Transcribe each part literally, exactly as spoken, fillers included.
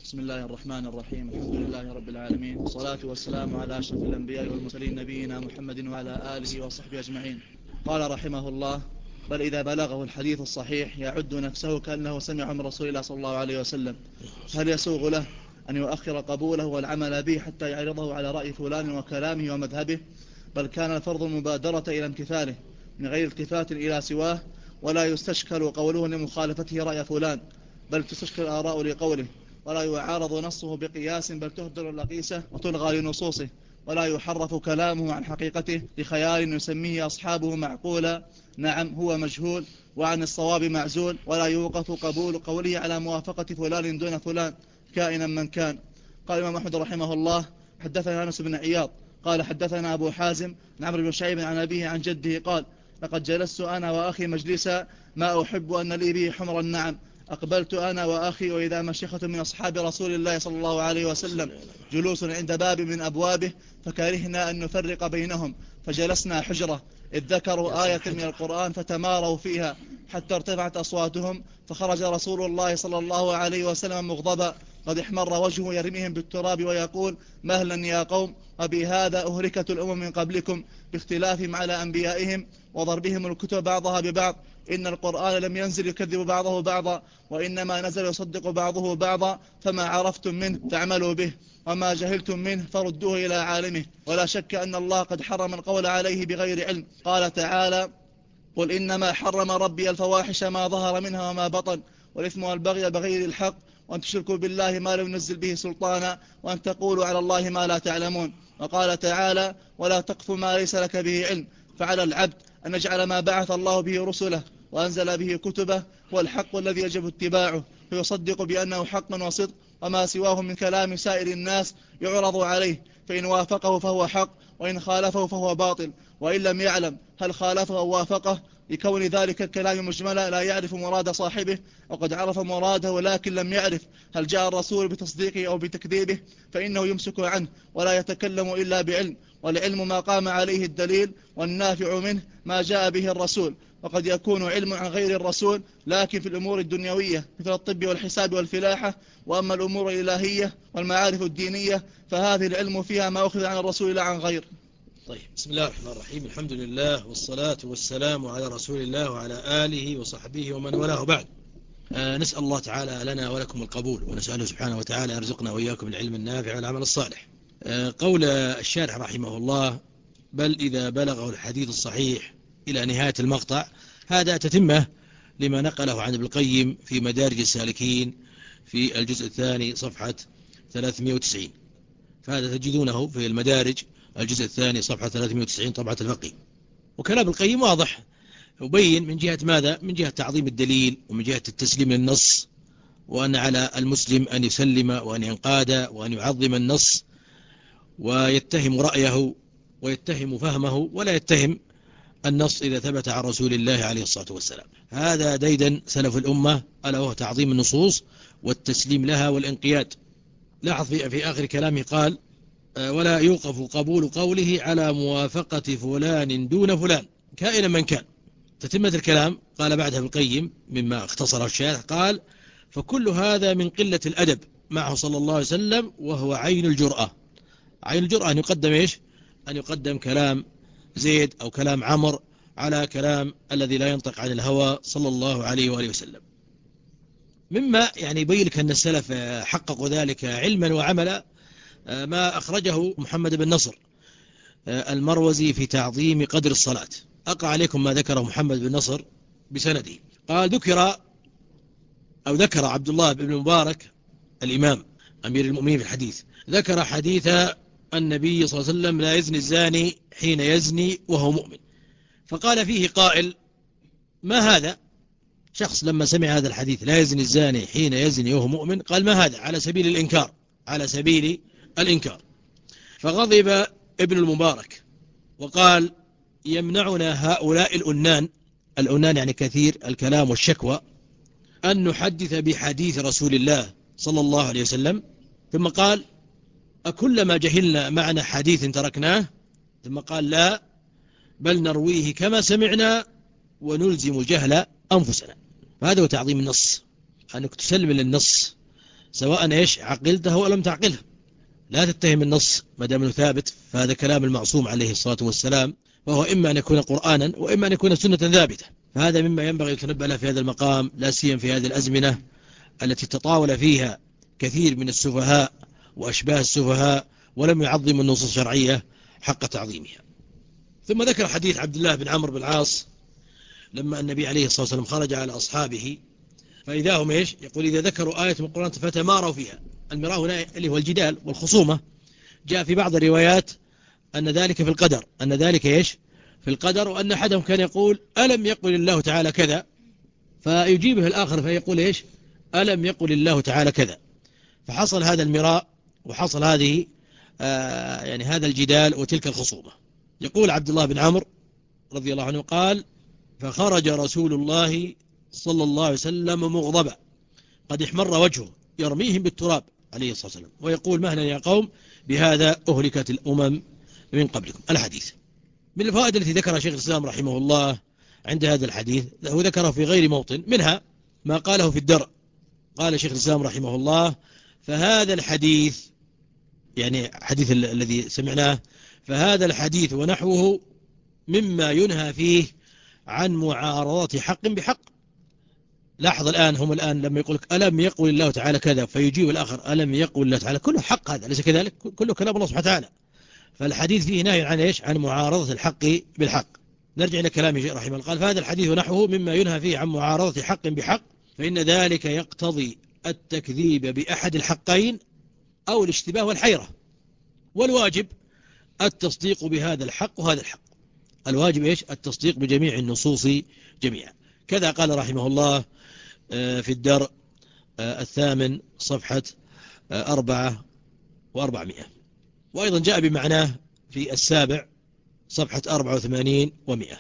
بسم الله الرحمن الرحيم. الحمد لله رب العالمين، والصلاة والسلام على أشرف الأنبياء والمرسلين نبينا محمد وعلى آله وصحبه أجمعين. قال رحمه الله: بل إذا بلغه الحديث الصحيح يعد نفسه كأنه سمع من رسول الله صلى الله عليه وسلم، هل يسوغ له أن يؤخر قبوله والعمل به حتى يعرضه على رأي فلان وكلامه ومذهبه؟ بل كان الفرض المبادرة إلى امتثاله من غير التفات إلى سواه، ولا يستشكل قوله لمخالفته رأي فلان، بل تستشكل الآراء لقوله، ولا يعارض نصه بقياس، بل تهدر اللقيسة وتلغى لنصوصه، ولا يحرف كلامه عن حقيقته لخيال يسميه أصحابه معقولا، نعم هو مجهول وعن الصواب معزول، ولا يوقف قبول قوله على موافقة فلان دون فلان كائنا من كان. قال الإمام أحمد رحمه الله: حدثنا أنس بن عياض قال حدثنا أبو حازم عن عمرو بن شعيب عن أبيه عن جده قال: لقد جلست أنا وأخي مجلسا ما أحب أن لي به حمر النعم، أقبلت أنا وأخي وإذا مشيخة من أصحاب رسول الله صلى الله عليه وسلم جلوس عند باب من أبوابه، فكرهنا أن نفرق بينهم، فجلسنا حجرة، إذ ذكروا آية من القرآن فتماروا فيها حتى ارتفعت أصواتهم، فخرج رسول الله صلى الله عليه وسلم مغضبا قد احمر وجهه يرميهم بالتراب ويقول: مهلا يا قوم، وبهذا أهلكت الأمم من قبلكم باختلافهم على أنبيائهم وضربهم الكتب بعضها ببعض، إن القرآن لم ينزل يكذب بعضه بعضا، وإنما نزل يصدق بعضه بعضا، فما عرفتم منه فاعملوا به، وما جهلتم منه فردوه إلى عالمه، ولا شك أن الله قد حرم القول عليه بغير علم. قال تعالى: قل إنما حرم ربي الفواحش ما ظهر منها وما بطن، والإثم والبغي بغير الحق، وأن تشركوا بالله ما لم ينزل به سلطانا، وأن تقولوا على الله ما لا تعلمون. وقال تعالى: ولا تقف ما ليس لك به علم. فعلى العبد أن يجعل ما بعث الله به رسله وأنزل به كتبه هو الحق الذي يجب اتباعه، فيصدق بأنه حق وصدق، وما سواه من كلام سائر الناس يعرض عليه، فإن وافقه فهو حق، وإن خالفه فهو باطل، وإن لم يعلم هل خالفه أو وافقه، لكون ذلك الكلام مجملا لا يعرف مراد صاحبه، وقد عرف مراده لكن لم يعرف هل جاء الرسول بتصديقه أو بتكذيبه، فإنه يمسك عنه ولا يتكلم إلا بعلم، والعلم ما قام عليه الدليل، والنافع منه ما جاء به الرسول. وقد يكون علم عن غير الرسول لكن في الأمور الدنيوية مثل الطب والحساب والفلاحة، وأما الأمور الإلهية والمعارف الدينية فهذه العلم فيها ما أخذ عن الرسول لا عن غير. طيب، بسم الله الرحمن الرحيم. الحمد لله والصلاة والسلام على رسول الله وعلى آله وصحبه ومن والاه بعد. آه نسأل الله تعالى لنا ولكم القبول، ونسأله سبحانه وتعالى يرزقنا وإياكم العلم النافع والعمل الصالح. آه قول الشارح رحمه الله: بل إذا بلغه الحديث الصحيح إلى نهاية المقطع، هذا تتمة لما نقله عن ابن القيم في مدارج السالكين في الجزء الثاني صفحة ثلاثمائة وتسعين، فهذا تجدونه في المدارج الجزء الثاني صفحة ثلاثمائة وتسعين طبعة الفقي. وكلام القيم واضح، يبين من جهة ماذا؟ من جهة تعظيم الدليل، ومن جهة التسليم للنص، وأن على المسلم أن يسلم وأن ينقاد وأن يعظم النص، ويتهم رأيه ويتهم فهمه، ولا يتهم النص إذا ثبت عن رسول الله عليه الصلاة والسلام. هذا ديدا سلف الأمة، ألا وهو تعظيم النصوص والتسليم لها والانقياد. لاحظ في, في آخر كلامه قال: ولا يوقف قبول قوله على موافقة فلان دون فلان كائنا من كان. تتمة الكلام قال بعدها ابن القيم مما اختصره الشارح، قال: فكل هذا من قلة الأدب معه صلى الله عليه وسلم، وهو عين الجرأة. عين الجرأة أن يقدم إيش؟ أن يقدم كلام زيد أو كلام عمر على كلام الذي لا ينطق عن الهوى صلى الله عليه وآله وسلم. مما يعني يبين لك أن السلف حققوا ذلك علما وعملا ما أخرجه محمد بن نصر المروزي في تعظيم قدر الصلاة. أقرأ عليكم ما ذكره محمد بن نصر بسنده. قال: ذكر أو ذكر عبد الله بن مبارك الإمام أمير المؤمنين في الحديث، ذكر حديث النبي صلى الله عليه وسلم: لا يزني الزاني حين يزني وهو مؤمن. فقال فيه قائل: ما هذا؟ شخص لما سمع هذا الحديث لا يزني الزاني حين يزني وهو مؤمن قال: ما هذا؟ على سبيل الإنكار، على سبيل الإنكار. فغضب ابن المبارك وقال: يمنعنا هؤلاء الأنان، الأنان يعني كثير الكلام والشكوى، أن نحدث بحديث رسول الله صلى الله عليه وسلم. ثم قال: أكلما جهلنا معنى حديث تركناه؟ ثم قال: لا، بل نرويه كما سمعنا ونلزم جهل أنفسنا. فهذا هو تعظيم النص، أنك تسلم للنص سواء إيش عقلته أو لم تعقله. لا تتهم النص ما دام انه ثابت، فهذا كلام المعصوم عليه الصلاة والسلام، وهو إما أن يكون قرآنا وإما أن يكون سنة ثابتة. فهذا مما ينبغي أن يتنبه له في هذا المقام، لا سيما في هذه الأزمنة التي تطاول فيها كثير من السفهاء وأشباه السفهاء ولم يعظم النصوص الشرعية حق تعظيمها. ثم ذكر حديث عبد الله بن عمرو بن العاص لما النبي عليه الصلاة والسلام خرج على أصحابه، فإذا هم إيش يقول إذا ذكروا آية من القرآن فتماروا فيها. المراء هنا اللي هو الجدال والخصومة. جاء في بعض الروايات أن ذلك في القدر، أن ذلك إيش في القدر، وأن أحدهم كان يقول ألم يقل الله تعالى كذا، فيجيبه الآخر فيقول إيش ألم يقل الله تعالى كذا. فحصل هذا المراء وحصل هذه آه يعني هذا الجدال وتلك الخصومة. يقول عبد الله بن عمرو رضي الله عنه قال فخرج رسول الله صلى الله عليه وسلم مغضبا قد احمر وجهه يرميهم بالتراب عليه الصلاة والسلام ويقول مهلا يا قوم بهذا أهلكت الأمم من قبلكم. الحديث من الفوائد التي ذكرها شيخ الإسلام رحمه الله عند هذا الحديث، هو ذكره في غير موطن، منها ما قاله في الدرء. قال شيخ الإسلام رحمه الله فهذا الحديث، يعني حديث الذي سمعناه، فهذا الحديث ونحوه مما ينهى فيه عن معارضة حق بحق. لاحظ الآن هم الآن لما يقول ألم يقول الله تعالى كذا فيجيب الآخر ألم يقول الله تعالى، كله حق، هذا ليس كذلك؟ كله كلام الله سبحانه وتعالى. فالحديث فيه نهي عن إيش عن معارضة الحق بالحق. نرجع إلى كلامه رحمه الله قال فهذا الحديث ونحوه مما ينهى فيه عن معارضة حق بحق، فإن ذلك يقتضي التكذيب بأحد الحقين أو الاشتباه والحيرة، والواجب التصديق بهذا الحق وهذا الحق. الواجب إيش التصديق بجميع النصوص جميعا. كذا قال رحمه الله في الدرء الثامن صفحة أربعة وأربعمائة، وأيضا جاء بمعناه في السابع صفحة أربعة وثمانين ومئة.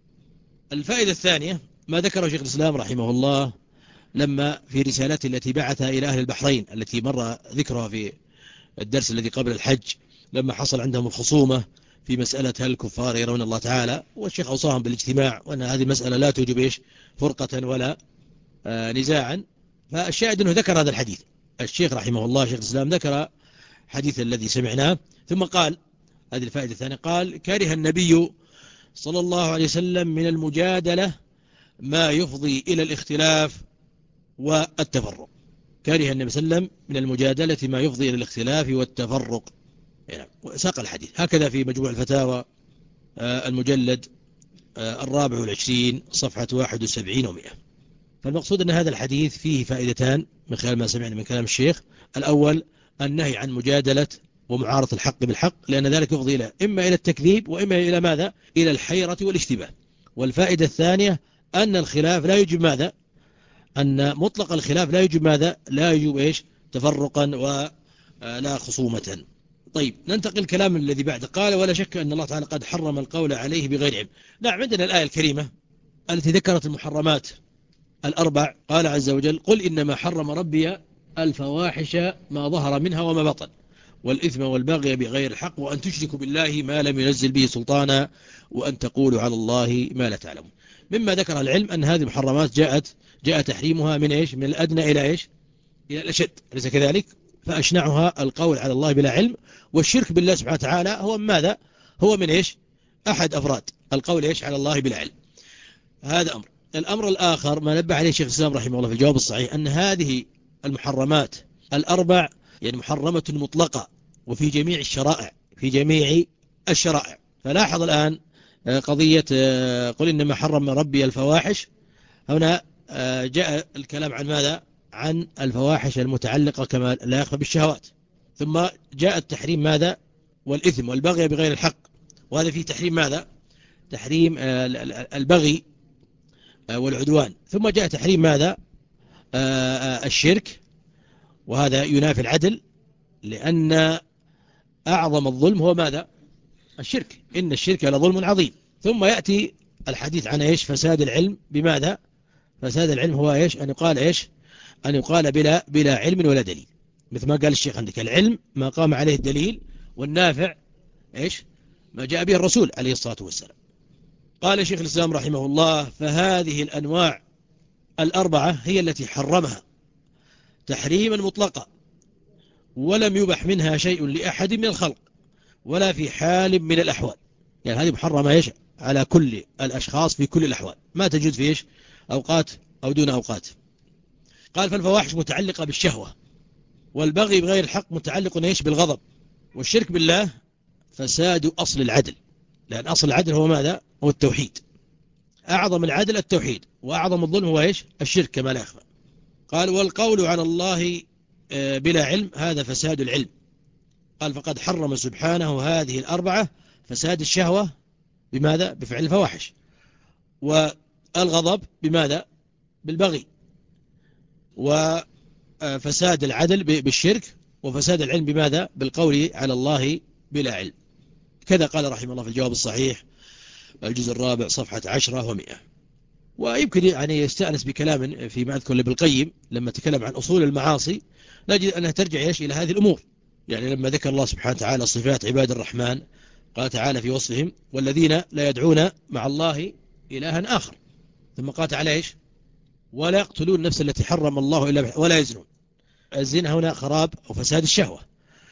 الفائدة الثانية ما ذكره شيخ الإسلام رحمه الله لما في رسالته التي بعثها إلى أهل البحرين التي مر ذكرها في الدرس الذي قبل الحج، لما حصل عندهم الخصومة في مسألة هل الكفار يرون الله تعالى، والشيخ أوصاهم بالاجتماع وأن هذه المسألة لا توجب إيش فرقة ولا آه نزاعا. فالشاهد أنه ذكر هذا الحديث الشيخ رحمه الله شيخ الإسلام ذكر حديث الذي سمعناه، ثم قال هذه الفائدة الثانية قال كره النبي صلى الله عليه وسلم من المجادلة ما يفضي إلى الاختلاف والتفرق. كره النبي صلى الله عليه وسلم من المجادلة ما يفضي إلى الاختلاف والتفرق. يعني ساق الحديث هكذا في مجموع الفتاوى المجلد الرابع والعشرين صفحة واحد وسبعين ومئة. فالمقصود أن هذا الحديث فيه فائدتان من خلال ما سمعنا من كلام الشيخ. الأول النهي عن مجادلة ومعارضة الحق بالحق، لأن ذلك يفضي إلى إما إلى التكذيب وإما إلى ماذا إلى الحيرة والاشتباه. والفائدة الثانية أن الخلاف لا يجب ماذا أن مطلق الخلاف لا يجب ماذا لا يجب إيش تفرقا ولا خصومة. طيب ننتقل الكلام الذي بعد. قال ولا شك أن الله تعالى قد حرم القول عليه بغير علم. نعم عندنا الآية الكريمة التي ذكرت المحرمات الأربع. قال عز وجل قل إنما حرم ربي الفواحش ما ظهر منها وما بطن والإثم والبغي بغير الحق وأن تشركوا بالله ما لم ينزل به سلطانا وأن تقولوا على الله ما لا تعلمون. مما ذكر العلم أن هذه المحرمات جاءت جاء تحريمها من إيش من الأدنى إلى إيش إلى الأشد، أليس كذلك؟ فأشنعها القول على الله بلا علم، والشرك بالله سبحانه وتعالى هو ماذا هو من إيش أحد أفراد القول إيش على الله بلا علم. هذا أمر. الأمر الآخر ما نبه عليه شيخ الإسلام رحمه الله في الجواب الصحيح أن هذه المحرمات الأربع يعني محرمة مطلقة وفي جميع الشرائع في جميع الشرائع. فلاحظ الآن قضية قل إنما حرم ربي الفواحش، هنا جاء الكلام عن ماذا عن الفواحش المتعلقة كما لا يخفى بالشهوات، ثم جاء التحريم ماذا والإثم والبغي بغير الحق، وهذا فيه تحريم ماذا تحريم البغي والعدوان، ثم جاء تحريم ماذا الشرك، وهذا ينافي العدل لأن أعظم الظلم هو ماذا الشرك إن الشرك لظلم عظيم. ثم يأتي الحديث عن إيش فساد العلم بماذا فساد العلم هو إيش أن يقال إيش أن يقال بلا بلا علم ولا دليل، مثل ما قال الشيخ عندك العلم ما قام عليه الدليل والنافع إيش ما جاء به الرسول عليه الصلاة والسلام. قال شيخ الإسلام رحمه الله فهذه الأنواع الأربعة هي التي حرمها تحريما مطلقا، ولم يبح منها شيء لأحد من الخلق ولا في حال من الأحوال. يعني هذه محرمة إيش على كل الأشخاص في كل الأحوال، ما تجوز في إيش أوقات أو دون أوقات. قال فالفواحش متعلقة بالشهوة، والبغي بغير الحق متعلق إيش بالغضب، والشرك بالله فساد أصل العدل، لأن أصل العدل هو ماذا؟ هو التوحيد. أعظم العدل التوحيد، وأعظم الظلم هو إيش؟ الشرك كما لا يخفى. قال والقول على الله بلا علم هذا فساد العلم. قال فقد حرم سبحانه هذه الأربعة: فساد الشهوة بماذا؟ بفعل الفواحش، والغضب بماذا؟ بالبغي، وفساد العدل بالشرك، وفساد العلم بماذا؟ بالقول على الله بلا علم. كذا قال رحمه الله في الجواب الصحيح الجزء الرابع صفحة عشرة ومئة. ويمكن يعني يستأنس بكلام فيما أذكر لابن القيم لما تكلم عن أصول المعاصي، نجد أنها ترجع إيش إلى هذه الأمور. يعني لما ذكر الله سبحانه وتعالى صفات عباد الرحمن قال تعالى في وصفهم: والذين لا يدعون مع الله إلها آخر. ثم قال تعالى إيش؟ ولا يقتلون النفس التي حرم الله إلا بحق ولا يزنون. الزنا هنا خراب أو فساد الشهوة،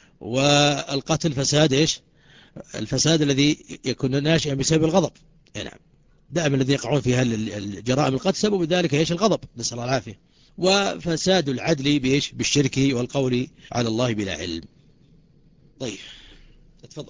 والقتل فساد إيش؟ الفساد الذي يكون ناشئا بسبب الغضب. نعم، دائما الذين يقعون في الجرائم القتل سبب ذلك ايش؟ الغضب، نسأل الله العافية. وفساد العدل بايش؟ بالشرك والقول على الله بلا علم. طيب تفضل.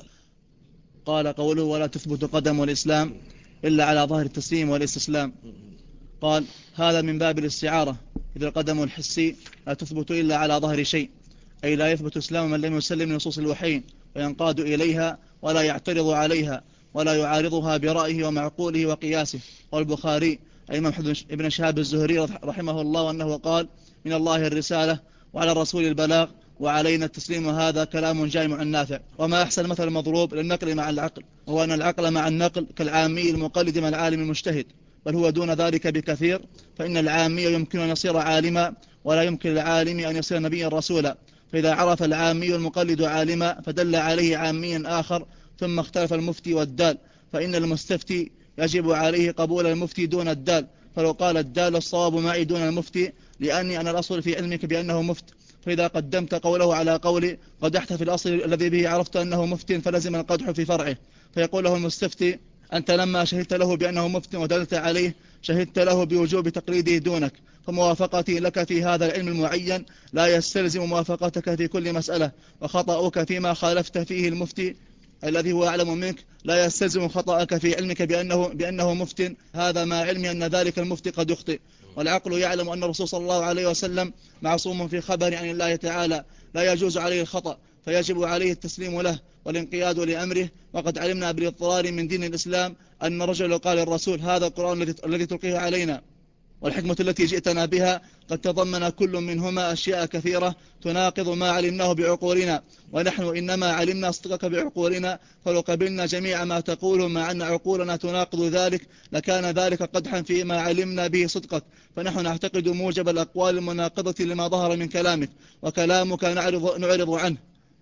قال قوله ولا تثبت قدم الإسلام إلا على ظاهر التسليم والاستسلام. قال هذا من باب الاستعارة، إذ القدم الحسي لا تثبت إلا على ظاهر شيء، أي لا يثبت إسلام من لم يسلم نصوص الوحيين وينقاد إليها ولا يعترض عليها ولا يعارضها برأيه ومعقوله وقياسه. والبخاري أي محمد بن شهاب الزهري رحمه الله أنه قال من الله الرسالة وعلى الرسول البلاغ وعلينا التسليم، وهذا كلام جامع نافع. وما أحسن مثل مضروب للنقل مع العقل، وهو أن العقل مع النقل كالعامي المقلد مع العالم المجتهد، بل هو دون ذلك بكثير، فإن العامي يمكن أن يصير عالما ولا يمكن العالم أن يصير نبيا رسولا. فإذا عرف العامي المقلد عالما فدل عليه عامي آخر، ثم اختلف المفتي والدال، فإن المستفتي يجب عليه قبول المفتي دون الدال، فلو قال الدال الصواب معي دون المفتي لأني أنا الأصل في علمك بأنه مفت، فإذا قدمت قوله على قولي قدحت في الأصل الذي به عرفت أنه مفت فلزم القدح في فرعه. فيقول له المستفتي أنت لما شهدت له بأنه مفت ودلت عليه شهدت له بوجوب تقليده دونك، فموافقتي لك في هذا العلم المعين لا يستلزم موافقتك في كل مسألة، وخطأك فيما خالفت فيه المفتي الذي هو أعلم منك لا يستلزم خطأك في علمك بأنه, بأنه مفت، هذا ما علمي أن ذلك المفتي قد يخطئ. والعقل يعلم أن الرسول صلى الله عليه وسلم معصوم في خبر عن الله تعالى لا يجوز عليه الخطأ، فيجب عليه التسليم له والانقياد لأمره. وقد علمنا بالاضطرار من دين الإسلام أن رجل قال الرسول هذا القرآن الذي تلقيه علينا والحكمة التي جئتنا بها قد تضمن كل منهما أشياء كثيرة تناقض ما علمناه بعقولنا، ونحن إنما علمنا صدقك بعقولنا، فلو قبلنا جميع ما تقول مع أن عقولنا تناقض ذلك لكان ذلك قدحا فيما علمنا به صدقك، فنحن نعتقد موجب الأقوال المناقضة لما ظهر من كلامك، وكلامك نعرض, نعرض عنه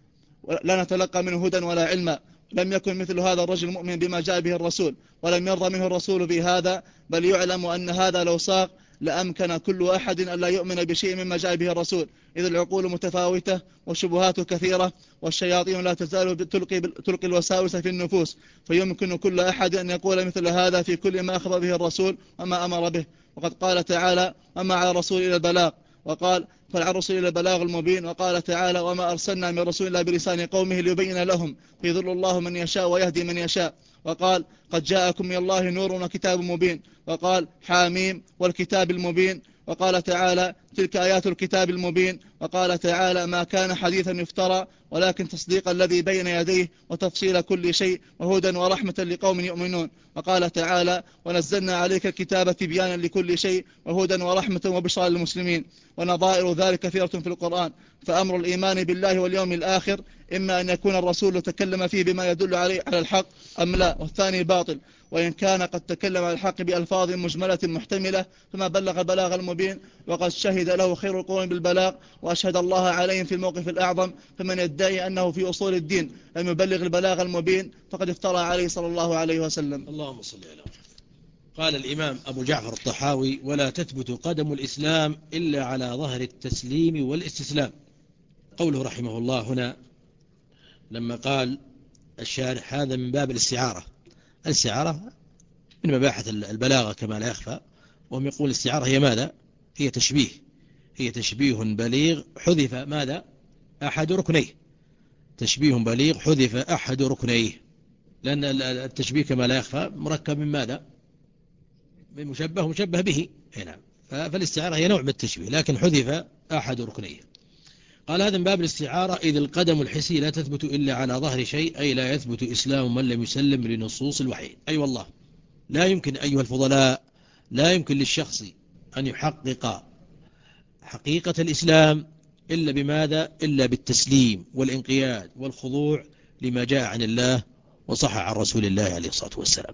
لا نتلقى منه هدى ولا علما. لم يكن مثل هذا الرجل مؤمن بما جاء به الرسول، ولم يرضى منه الرسول بهذا، بل يعلم أن هذا لو صاغ لأمكن كل أحد أن لا يؤمن بشيء مما جاء به الرسول، إذ العقول متفاوتة والشبهات كثيرة والشياطين لا تزال تلقي, تلقي الوساوس في النفوس، فيمكن كل أحد أن يقول مثل هذا في كل ما أخبر به الرسول وما أمر به. وقد قال تعالى وما على الرسول إلى البلاغ، وقال فالعلى الرسول إلى البلاغ المبين، وقال تعالى وما أرسلنا من رسول إلا بلسان قومه ليبين لهم فيضل الله من يشاء ويهدي من يشاء، وقال قد جاءكم من الله نور وكتاب مبين، وقال حاميم والكتاب المبين، وقال تعالى تلك آيات الكتاب المبين، وقال تعالى ما كان حديثا يفترى ولكن تصديق الذي بين يديه وتفصيل كل شيء وهدى ورحمة لقوم يؤمنون، وقال تعالى ونزلنا عليك الكتاب تبيانا لكل شيء وهدى ورحمة وبشرى للمسلمين. ونظائر ذلك كثيرة في القرآن. فأمر الإيمان بالله واليوم الآخر إما أن يكون الرسول تكلم فيه بما يدل عليه على الحق أم لا، والثاني باطل، وإن كان قد تكلم على الحق بألفاظ مجملة محتملة فما بلغ البلاغ المبين، وقد شهد له خير القرون بالبلاغ وأشهد الله عليهم في الموقف الأعظم. فمن يدعي أنه في أصول الدين لم يبلغ البلاغ المبين فقد افترى عليه صلى الله عليه وسلم. اللهم صل على محمد. قال الإمام أبو جعفر الطحاوي: ولا تثبت قدم الإسلام إلا على ظهر التسليم والاستسلام. قوله رحمه الله هنا لما قال الشارح هذا من باب الاستعارة. الاستعارة من مباحث البلاغة كما لا يخفى، وهم يقول الاستعارة هي ماذا؟ هي تشبيه، هي تشبيه بليغ حذف ماذا؟ أحد ركنيه. تشبيه بليغ حذف أحد ركنيه، لأن التشبيه كما لا يخفى مركب من ماذا؟ من مشبه ومشبه به. نعم. فالاستعارة هي نوع من التشبيه، لكن حذف أحد ركنيه. قال هذا من باب الاستعارة، إذ القدم الحسي لا تثبت إلا على ظهر شيء، أي لا يثبت إسلام من لم يسلم لنصوص الوحي. أي أيوة والله، لا يمكن أيها الفضلاء، لا يمكن للشخص أن يحقق حقيقة الإسلام إلا بماذا؟ إلا بالتسليم والانقياد والخضوع لما جاء عن الله وصح عن رسول الله عليه الصلاة والسلام.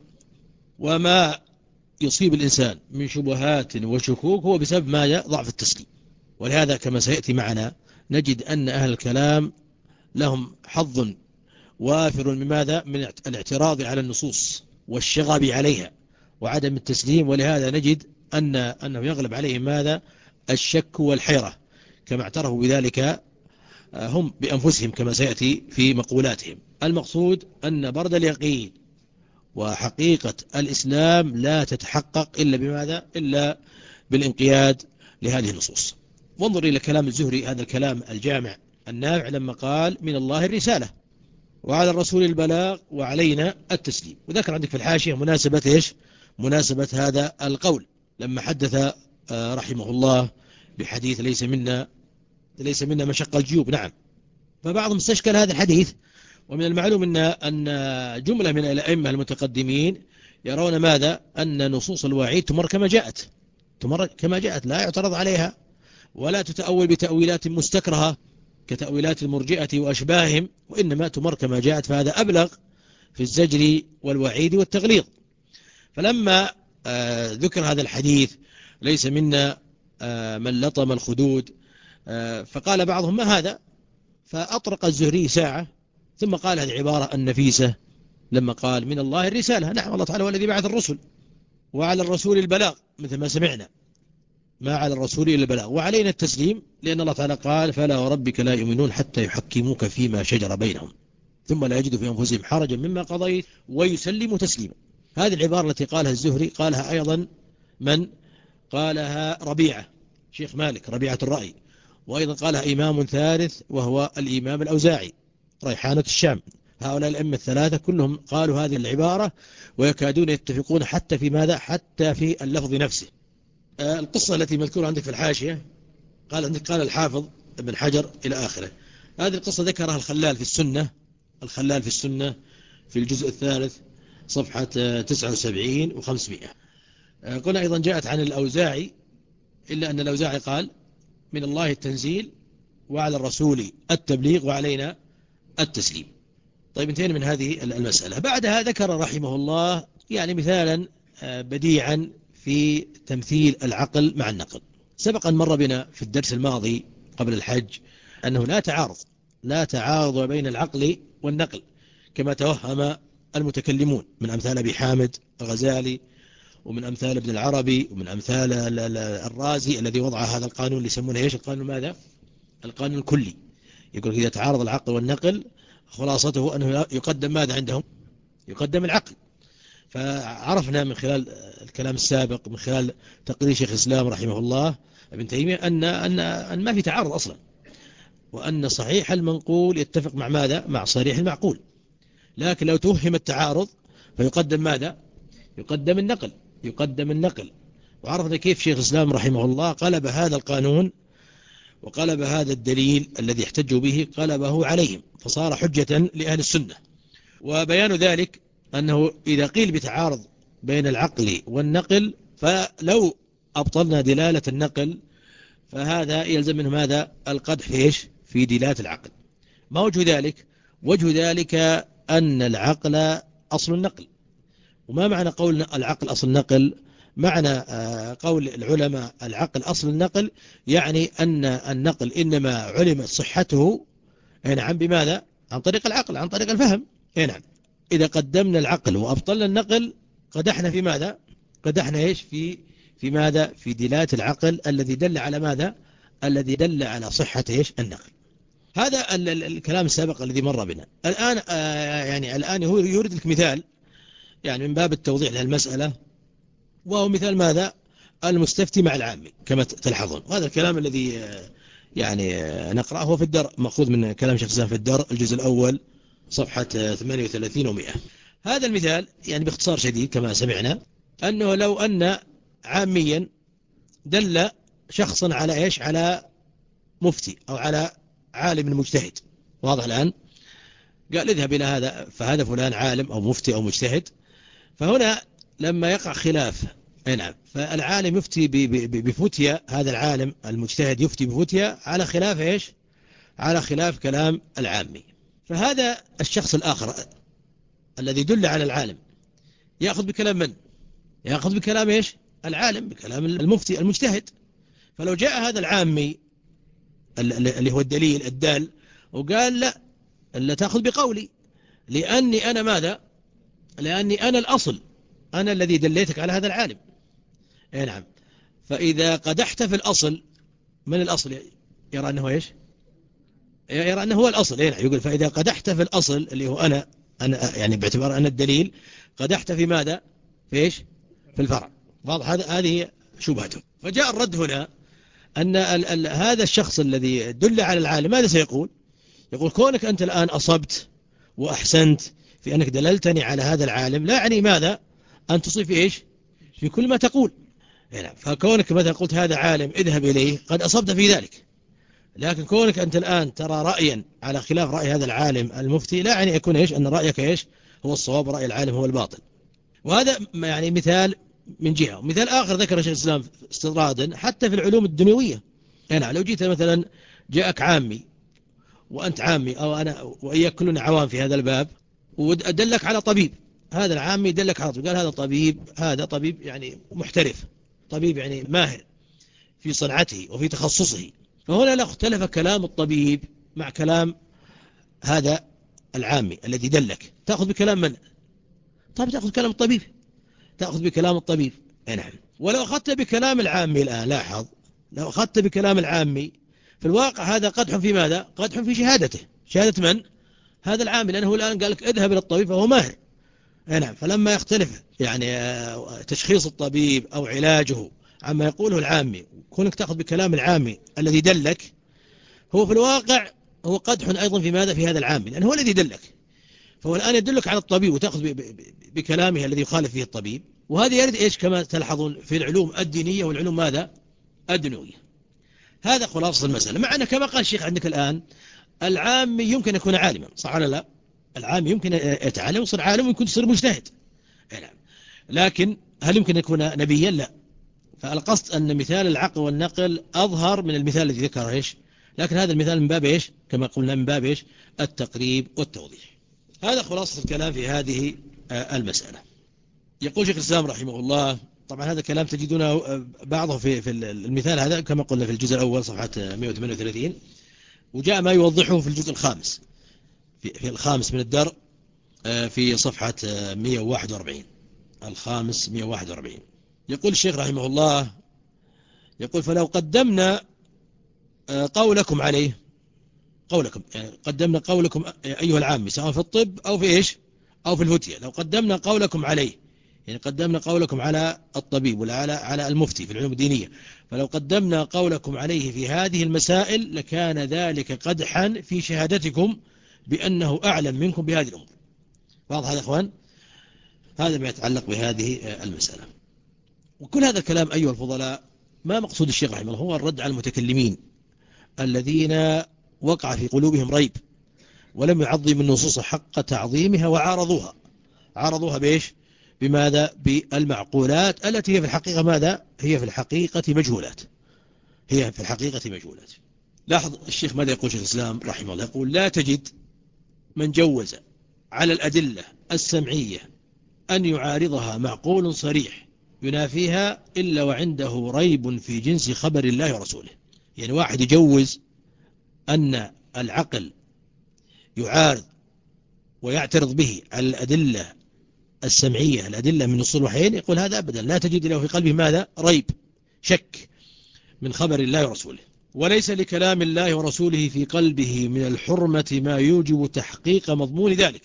وما يصيب الإنسان من شبهات وشكوك هو بسبب ما ضعف التسليم. ولهذا كما سيأتي معنا نجد أن أهل الكلام لهم حظ وافر من ماذا؟ من الاعتراض على النصوص والشغب عليها وعدم التسليم. ولهذا نجد أن أنه يغلب عليهم ماذا؟ الشك والحيرة، كما اعترفوا بذلك هم بأنفسهم كما سيأتي في مقولاتهم. المقصود أن برد اليقين وحقيقة الإسلام لا تتحقق إلا بماذا؟ إلا بالانقياد لهذه النصوص. وانظر إلى كلام الزهري، هذا الكلام الجامع النافع، لما قال: من الله الرسالة وعلى الرسول البلاغ وعلينا التسليم. وذكر عندك في الحاشية مناسبة إيش؟ مناسبة هذا القول لما حدث رحمه الله بحديث ليس منا ليس منا مشق الجيوب. نعم. فبعضهم استشكل هذا الحديث، ومن المعلوم أن أن جملة من الأئمة المتقدمين يرون ماذا؟ أن نصوص الوعيد تمر كما جاءت، تمر كما جاءت، لا يعترض عليها ولا تتأول بتأويلات مستكرهة كتأويلات المرجئة وأشباههم، وإنما تمر كما جاءت. فهذا أبلغ في الزجر والوعيد والتغليظ. فلما آه ذكر هذا الحديث ليس منا آه من لطم الخدود، آه فقال بعضهم: ما هذا؟ فأطرق الزهري ساعة ثم قال هذه العبارة النفيسة لما قال: من الله الرسالة. نعم، الله تعالى هو الذي بعث الرسل، وعلى الرسول البلاغ مثل ما سمعنا، ما على الرسول إلا البلاغ وعلينا التسليم، لأن الله تعالى قال: فلا وربك لا يؤمنون حتى يحكموك فيما شجر بينهم ثم لا يجدوا في أنفسهم حرجا مما قضيت ويسلموا تسليما. هذه العبارة التي قالها الزهري قالها أيضا من؟ قالها ربيعة شيخ مالك ربيعة الرأي، وأيضا قالها إمام ثالث وهو الإمام الأوزاعي ريحانة الشام. هؤلاء الأئمة الثلاثة كلهم قالوا هذه العبارة، ويكادون يتفقون حتى في ماذا؟ حتى في اللفظ نفسه. آه القصة التي مذكورة عندك في الحاشية قال عندك قال الحافظ ابن حجر إلى آخره. هذه القصة ذكرها الخلال في السنة، الخلال في السنة في الجزء الثالث صفحة تسعة وسبعين وخمسمائة. آه قلنا أيضا جاءت عن الأوزاعي، إلا أن الأوزاعي قال: من الله التنزيل وعلى الرسول التبليغ وعلينا التسليم. طيب انتهينا من هذه المسألة. بعدها ذكر رحمه الله يعني مثالا بديعا في تمثيل العقل مع النقل. سبق أن مر بنا في الدرس الماضي قبل الحج أنه لا تعارض لا تعارض بين العقل والنقل كما توهم المتكلمون، من أمثال أبي حامد الغزالي ومن أمثال ابن العربي ومن أمثال الرازي الذي وضع هذا القانون اللي يسمونه ايش؟ القانون ماذا؟ القانون الكلي. يقول إذا تعارض العقل والنقل خلاصته أنه يقدم ماذا عندهم؟ يقدم العقل. فعرفنا من خلال الكلام السابق من خلال تقرير شيخ الإسلام رحمه الله ابن تيمية أن, أن, أن ما في تعارض أصلا، وأن صحيح المنقول يتفق مع ماذا؟ مع صريح المعقول. لكن لو توهم التعارض فيقدم ماذا؟ يقدم النقل يقدم النقل. وعرفنا كيف شيخ الإسلام رحمه الله قلب هذا القانون وقلب هذا الدليل الذي احتجوا به قلبه عليهم فصار حجة لأهل السنة. وبيان ذلك أنه إذا قيل بتعارض بين العقل والنقل فلو أبطلنا دلالة النقل فهذا يلزم منه ماذا؟ القدح فيش في دلالة العقل. ما وجه ذلك؟ وجه ذلك أن العقل أصل النقل. وما معنى قول العقل أصل النقل؟ معنى قول العلماء العقل أصل النقل يعني أن النقل إنما علمت صحته نعم بماذا؟ عن طريق العقل، عن طريق الفهم. نعم. إذا قدمنا العقل وأبطلنا النقل قدحنا في ماذا؟ قدحنا إيش في في ماذا؟ في دلالة العقل الذي دل على ماذا؟ الذي دل على صحة إيش؟ النقل. هذا ال ال الكلام السابق الذي مر بنا. الآن آه يعني الآن هو يورد لك مثال يعني من باب التوضيح للمسألة، وهو مثال ماذا؟ المستفتي مع العامي كما تلحظون. وهذا الكلام الذي آه يعني آه نقرأه هو في الدر، مأخوذ من كلام شيخ الإسلام في الدر الجزء الأول صفحة آه ثمانية وثلاثين ومئة. هذا المثال يعني باختصار شديد كما سمعنا أنه لو أن عاميا دل شخصا على إيش؟ على مفتي أو على عالم مجتهد، واضح الآن؟ قال اذهب إلى هذا، فهذا فلان عالم أو مفتي أو مجتهد. فهنا لما يقع خلاف، أي نعم، فالعالم يفتي بفتية، هذا العالم المجتهد يفتي بفتية على خلاف إيش؟ على خلاف كلام العامي. فهذا الشخص الآخر الذي دل على العالم يأخذ بكلام من؟ يأخذ بكلام إيش؟ العالم، بكلام المفتي المجتهد. فلو جاء هذا العامي اللي هو الدليل الدال وقال لا، لا تأخذ بقولي، لأني أنا ماذا؟ لأني أنا الأصل، أنا الذي دليتك على هذا العالم. أي نعم. فإذا قدحت في الأصل، من الأصل يرى أنه إيش؟ يرى أنه هو الأصل. أي نعم. يقول فإذا قدحت في الأصل اللي هو أنا أنا يعني باعتبار أنا الدليل، قدحت في ماذا؟ في إيش؟ في الفرع. واضح؟ هذا هذه شبهته. فجاء الرد هنا أن ال ال هذا الشخص الذي دل على العالم ماذا سيقول؟ يقول كونك أنت الآن أصبت وأحسنت في أنك دللتني على هذا العالم لا يعني ماذا؟ أن تصيب في إيش؟ في كل ما تقول. يعني فكونك مثلا قلت هذا عالم اذهب إليه قد أصبت في ذلك، لكن كونك أنت الآن ترى رأيا على خلاف رأي هذا العالم المفتي لا يعني يكون إيش؟ أن رأيك إيش؟ هو الصواب ورأي العالم هو الباطل. وهذا يعني مثال من جهة. مثال آخر ذكر شيخ الإسلام استطرادا حتى في العلوم الدنيوية. يعني لو جيت مثلا جاءك عامي وأنت عامي أو أنا وإياك كلنا عوام في هذا الباب، وأدلك على طبيب، هذا العامي يدلك على طبيب، قال هذا طبيب، هذا طبيب يعني محترف، طبيب يعني ماهر في صنعته وفي تخصصه. فهنا لا اختلف كلام الطبيب مع كلام هذا العامي الذي دلك، تأخذ بكلام من؟ طب تأخذ بكلام الطبيب، تأخذ بكلام الطبيب. نعم. ولو أخذت بكلام العامي الآن، لاحظ، لو أخذت بكلام العامي في الواقع هذا قدح في ماذا؟ قدح في شهادته. شهادة من؟ هذا العامل، لأنه الآن قال لك اذهب إلى الطبيب فهو ماهر. نعم. فلما يختلف يعني تشخيص الطبيب أو علاجه عما يقوله العامي، كونك تأخذ بكلام العامي الذي دلك، هو في الواقع هو قدح أيضا في ماذا؟ في هذا العامي، لأنه هو الذي دلك. فهو الآن يدلك على الطبيب وتأخذ بكلامه الذي يخالف فيه الطبيب. وهذا يرد إيش كما تلحظون في العلوم الدينية والعلوم ماذا؟ الدنيوية. هذا خلاصة المسألة. مع أن كما قال الشيخ عندك الآن العامي يمكن يكون عالما، صح ولا لا؟ العامي يمكن يتعلم ويصير عالم ويمكن يصير مجتهد. نعم. لكن هل يمكن يكون نبيا؟ لا. فالقصد أن مثال العقل والنقل أظهر من المثال الذي ذكره إيش، لكن هذا المثال من باب إيش؟ كما قلنا من باب إيش؟ التقريب والتوضيح. هذا خلاصة الكلام في هذه المسألة. يقول شيخ الإسلام رحمه الله، طبعا هذا الكلام تجدونه بعضه في في المثال هذا كما قلنا في الجزء الأول صفحة مئة وثمانية وثلاثين، وجاء ما يوضحه في الجزء الخامس في, في الخامس من الدر في صفحة مئة وواحد وأربعين، الخامس مئة وواحد وأربعين. يقول الشيخ رحمه الله، يقول فلو قدمنا قولكم عليه، قولكم يعني قدمنا قولكم أيها العامي سواء في الطب أو في إيش أو في الفتية، لو قدمنا قولكم عليه، يعني قدمنا قولكم على الطبيب ولا على على المفتي في العلوم الدينية، فلو قدمنا قولكم عليه في هذه المسائل لكان ذلك قدحا في شهادتكم بأنه أعلم منكم بهذه الأمور. واضح هذا أخوان؟ هذا ما يتعلق بهذه المسألة. وكل هذا الكلام أيها الفضلاء ما مقصود الشيخ رحمه الله؟ هو الرد على المتكلمين الذين وقع في قلوبهم ريب ولم يعظم النصوص حق تعظيمها وعارضوها. عارضوها بإيش؟ بماذا؟ بالمعقولات التي هي في الحقيقة ماذا؟ هي في الحقيقة مجهولات، هي في الحقيقة مجهولات. لاحظ الشيخ ماذا يقول شيخ الإسلام رحمه الله؟ يقول لا تجد من جوز على الأدلة السمعية أن يعارضها معقول صريح ينافيها إلا وعنده ريب في جنس خبر الله ورسوله. يعني واحد يجوز أن العقل يعارض ويعترض به على الأدلة السمعية الأدلة من نصوص الوحيين يقول هذا أبدا لا تجد له في قلبه ماذا؟ ريب، شك من خبر الله ورسوله. وليس لكلام الله ورسوله في قلبه من الحرمة ما يوجب تحقيق مضمون ذلك،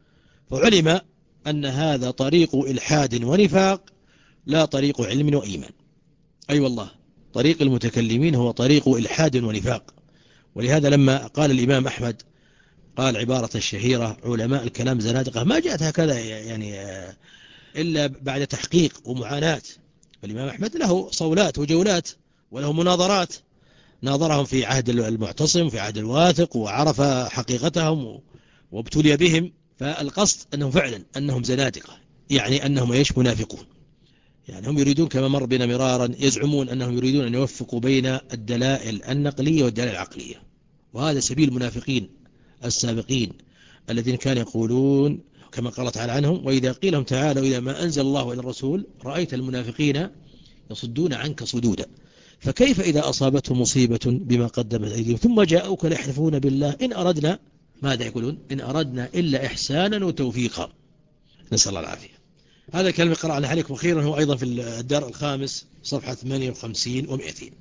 فعلم أن هذا طريق إلحاد ونفاق لا طريق علم وإيمان. أي أيوة والله، طريق المتكلمين هو طريق إلحاد ونفاق. ولهذا لما قال الإمام أحمد قال عبارة الشهيرة علماء الكلام زنادقة، ما جاءت هكذا يعني إلا بعد تحقيق ومعاناة. الإمام أحمد له صولات وجولات وله مناظرات، ناظرهم في عهد المعتصم في عهد الواثق وعرف حقيقتهم وابتلي بهم. فالقصد أنهم فعلا أنهم زنادقة، يعني أنهم إيش؟ منافقون. يعني هم يريدون كما مر بنا مرارا، يزعمون أنهم يريدون أن يوفقوا بين الدلائل النقلية والدلائل العقلية، وهذا سبيل المنافقين السابقين الذين كانوا يقولون كما قال تعالى عنهم وإذا قيل لهم تعالوا إلى ما أنزل الله إلى الرسول رأيت المنافقين يصدون عنك صدودا. فكيف إذا أصابتهم مصيبة بما قدمت أيديهم ثم جاءوك ليحلفون بالله إن أردنا، ماذا يقولون؟ إن أردنا إلا إحسانا وتوفيقا، نسأل الله العافية. هذا الكلام قرأنا عليكم أخيرا هو أيضا في الدار الخامس صفحة ثمانية وخمسين ومئتين.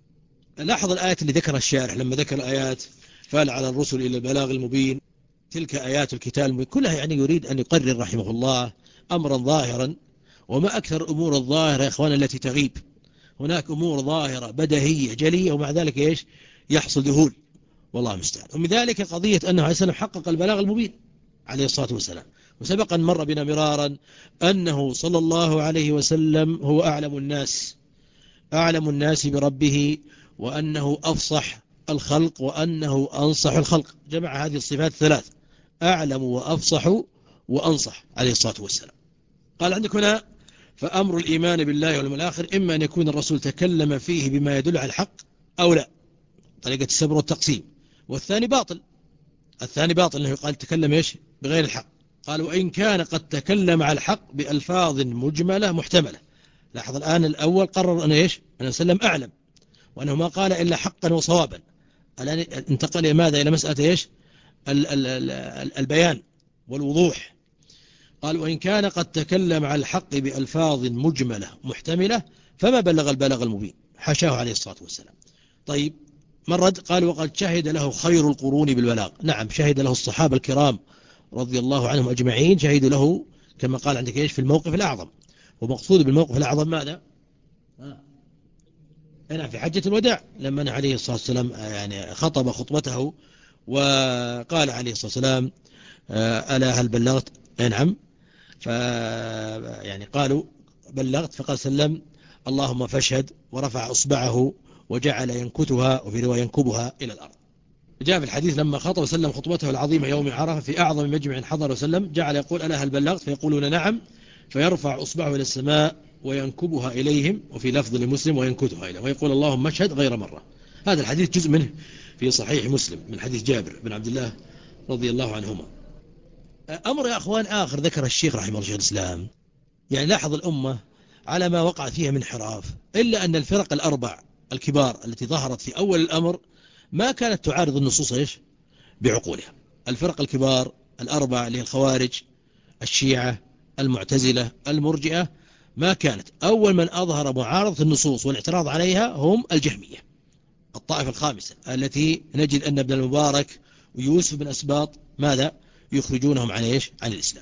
لاحظ الآيات اللي ذكرها الشارح لما ذكر آيات فعل على الرسل إلى البلاغ المبين، تلك آيات الكتاب المبين كلها يعني يريد أن يقرر رحمه الله أمرا ظاهرا. وما أكثر الأمور الظاهرة يا إخوانا التي تغيب، هناك أمور ظاهرة بديهية جلية ومع ذلك إيش؟ يحصل ذهول والله المستعان. ومن ذلك قضية أنه عليه السلام حقق البلاغ المبين عليه الصلاة والسلام. وسبق أن مر بنا مرارا أنه صلى الله عليه وسلم هو أعلم الناس أعلم الناس بربه، وأنه أفصح الخلق، وأنه أنصح الخلق. جمع هذه الصفات الثلاث: أعلم وأفصح وأنصح عليه الصلاة والسلام. قال عندك هنا فأمر الإيمان بالله واليوم الآخر إما أن يكون الرسول تكلم فيه بما يدل على الحق أو لا، طريقة السبر والتقسيم. والثاني باطل، الثاني باطل أنه قال تكلم إيش؟ بغير الحق. قال وإن كان قد تكلم على الحق بألفاظ مجملة محتملة. لاحظ الآن الأول قرر أن إيش؟ أن سلم أعلم، وأنه ما قال إلا حقا وصوابا. الآن انتقل إلى ماذا؟ إلى مسألة إيش؟ ال ال ال البيان والوضوح. قال وإن كان قد تكلم على الحق بألفاظ مجملة محتملة فما بلغ البلاغ المبين، حاشاه عليه الصلاة والسلام. طيب مرد قال وقد شهد له خير القرون بالبلاغ. نعم، شهد له الصحابة الكرام رضي الله عنهم أجمعين، شهدوا له كما قال عندك إيش؟ في الموقف الأعظم. ومقصود بالموقف الأعظم ماذا؟ آه. هنا في حجة الوداع لما عليه الصلاة والسلام يعني خطب خطبته وقال عليه الصلاة والسلام ألا هل بلغت؟ نعم. ف يعني قالوا بلغت، فقال سلم اللهم فاشهد، ورفع أصبعه وجعل ينكتها وفي رواية ينكبها إلى الأرض. جاء في الحديث لما خطب وسلم خطبته العظيمة يوم عرفة في أعظم مجمع حضر وسلم جعل يقول ألا هل بلغت؟ فيقولون نعم، فيرفع أصبعه إلى السماء وينكبها إليهم، وفي لفظ لمسلم وينكتها إليهم، ويقول اللهم اشهد غير مرة. هذا الحديث جزء منه في صحيح مسلم من حديث جابر بن عبد الله رضي الله عنهما. أمر يا أخوان آخر ذكر الشيخ رحمه الله شيخ الإسلام، يعني لاحظ الأمة على ما وقع فيها من حراف، إلا أن الفرق الأربع الكبار التي ظهرت في أول الأمر ما كانت تعارض النصوص إيش؟ بعقولها. الفرق الكبار الأربع اللي هي الخوارج، الشيعة، المعتزلة، المرجئة، ما كانت. أول من أظهر معارضة النصوص والاعتراض عليها هم الجهمية، الطائفة الخامسة التي نجد أن ابن المبارك ويوسف بن أسباط ماذا؟ يخرجونهم عن إيش؟ عن الإسلام.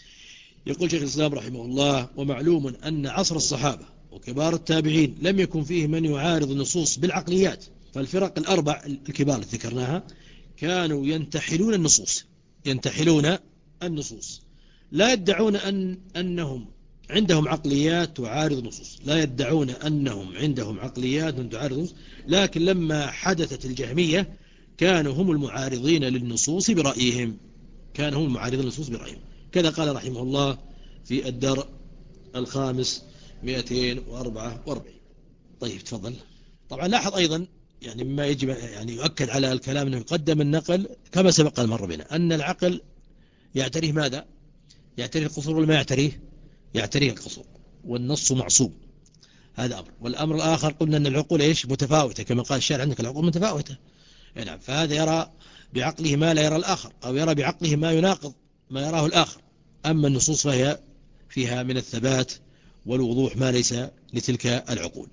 يقول شيخ الإسلام رحمه الله ومعلوم أن عصر الصحابة وكبار التابعين لم يكن فيه من يعارض النصوص بالعقليات. فالفرق الأربع الكبار التي ذكرناها كانوا ينتحلون النصوص ينتحلون النصوص لا يدعون أن أنهم عندهم عقليات تعارض النصوص لا يدعون أنهم عندهم عقليات تعارض النصوص لكن لما حدثت الجهمية كانوا هم المعارضين للنصوص برأيهم كانوا هم المعارضين للنصوص برأيهم. كذا قال رحمه الله في الدرء الخامس مئتين وأربعة وأربعين. طيب تفضل. طبعا لاحظ أيضا يعني مما يجب يعني يؤكد على الكلام أنه يقدم النقل كما سبق المرة بنا أن العقل يعتريه ماذا؟ يعتريه القصور ولا ما يعتريه؟ يعتريه القصور، والنص معصوم. هذا أمر. والأمر الآخر قلنا أن العقول إيش؟ متفاوتة كما قال الشارع عندك العقول متفاوتة. نعم. فهذا يرى بعقله ما لا يرى الآخر، أو يرى بعقله ما يناقض ما يراه الآخر. أما النصوص فهي فيها من الثبات والوضوح ما ليس لتلك العقول.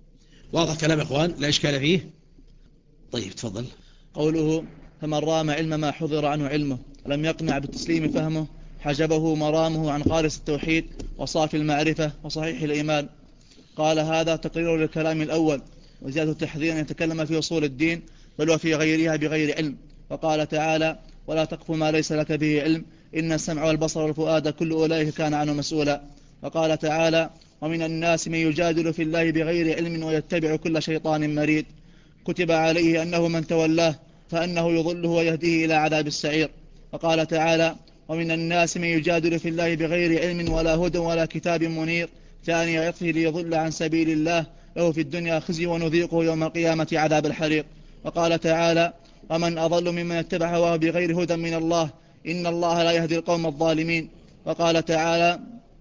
واضح كلام يا إخوان؟ لا إشكال فيه. طيب تفضل. قوله فمن رام علم ما حضر عنه علمه لم يقنع بالتسليم فهمه حجبه مرامه عن خالص التوحيد وصافي المعرفة وصحيح الإيمان. قال هذا تقرير للكلام الأول وزيادة التحذير أن يتكلم في أصول الدين بل وفي غيرها بغير علم. وقال تعالى ولا تقف ما ليس لك به علم إن السمع والبصر والفؤاد كل أولئك كان عنه مسؤولا. وقال تعالى ومن الناس من يجادل في الله بغير علم ويتبع كل شيطان مريد كتب عليه أنه من تولاه فأنه يضله ويهديه إلى عذاب السعير. وقال تعالى ومن الناس من يجادل في الله بغير علم ولا هدى ولا كتاب منير ثاني عطفه ليضل عن سبيل الله له في الدنيا خزي ونذيقه يوم القيامة عذاب الحريق. وقال تعالى ومن أضل ممن اتبع هواه بغير هدى من الله إن الله لا يهدي القوم الظالمين. وقال تعالى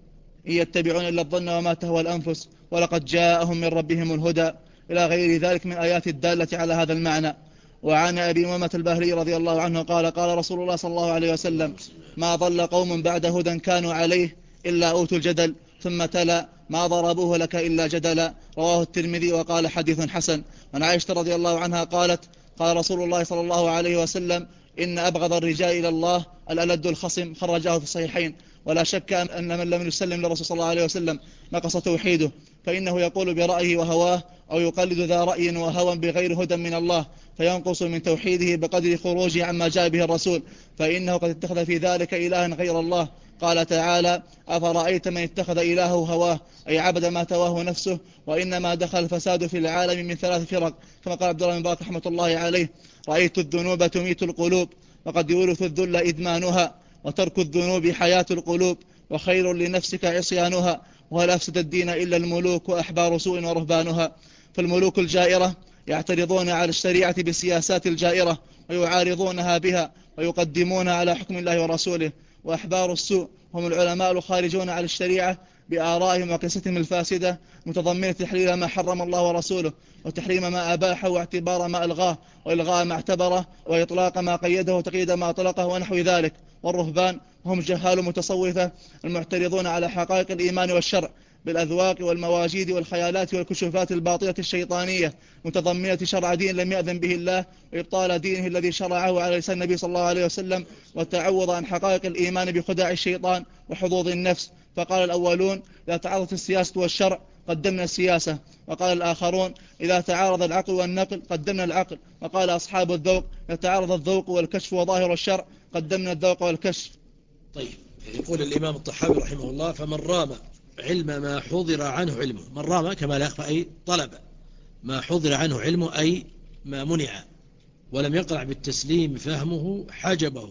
إن يتبعون إلا الظن وما تهوى الأنفس ولقد جاءهم من ربهم الهدى إلى غير ذلك من آيات الدالة على هذا المعنى. وعن أبي أمامة الباهلي رضي الله عنه قال قال رسول الله صلى الله عليه وسلم ما ضل قوم بعد هدى كانوا عليه إلا أوتوا الجدل ثم تلا ما ضربوه لك إلا جدلا. رواه الترمذي وقال حديث حسن. عن عائشة رضي الله عنها قالت قال رسول الله صلى الله عليه وسلم إن أبغض الرجال إلى الله الألد الخصم خرجه في الصحيحين. ولا شك أن من لم يسلم للرسول صلى الله عليه وسلم نقص توحيده فإنه يقول برأيه وهواه أو يقلد ذا رأي وهوى بغير هدى من الله فينقص من توحيده بقدر خروجه عما جاء به الرسول فإنه قد اتخذ في ذلك إلها غير الله. قال تعالى أفرأيت من اتخذ إلهه هواه أي عبد ما تواه نفسه. وإنما دخل الفساد في العالم من ثلاث فرق كما قال عبد الله بن مبارك رحمة الله عليه رأيت الذنوب تميت القلوب وقد يورث الذل إدمانها وترك الذنوب حياة القلوب وخير لنفسك عصيانها وهل أفسد الدين إلا الملوك وأحبار سوء ورهبانها. فالملوك الجائرة يعترضون على الشريعة بالسياسات الجائرة ويعارضونها بها ويقدمونها على حكم الله ورسوله. وأحبار السوء هم العلماء الخارجون على الشريعة بآرائهم وقصتهم الفاسدة متضمنة تحليل ما حرم الله ورسوله وتحريم ما أباحه واعتبار ما ألغاه وإلغاء ما اعتبره وإطلاق ما قيده وتقييد ما أطلقه ونحو ذلك. والرهبان هم جهال متصوفة المعترضون على حقائق الإيمان والشرع بالأذواق والمواجيد والخيالات والكشوفات الباطلة الشيطانية متضمنة شرع دين لم يأذن به الله وإبطال دينه الذي شرعه على لسان النبي صلى الله عليه وسلم والتعوض عن حقائق الإيمان بخداع الشيطان وحظوظ النفس. فقال الأولون إذا تعارضت السياسة والشرع قدمنا السياسة. وقال الآخرون إذا تعارض العقل والنقل قدمنا العقل. وقال أصحاب الذوق إذا تعارض الذوق والكشف وظاهر الشرع قدمنا الذوق والكشف. طيب يقول الإمام الطحاوي رحمه الله فمن رام علم ما حضر عنه علمه. من رام كما لا يخفى أي طلب ما حضر عنه علمه أي ما منع ولم يقرع بالتسليم فهمه حجبه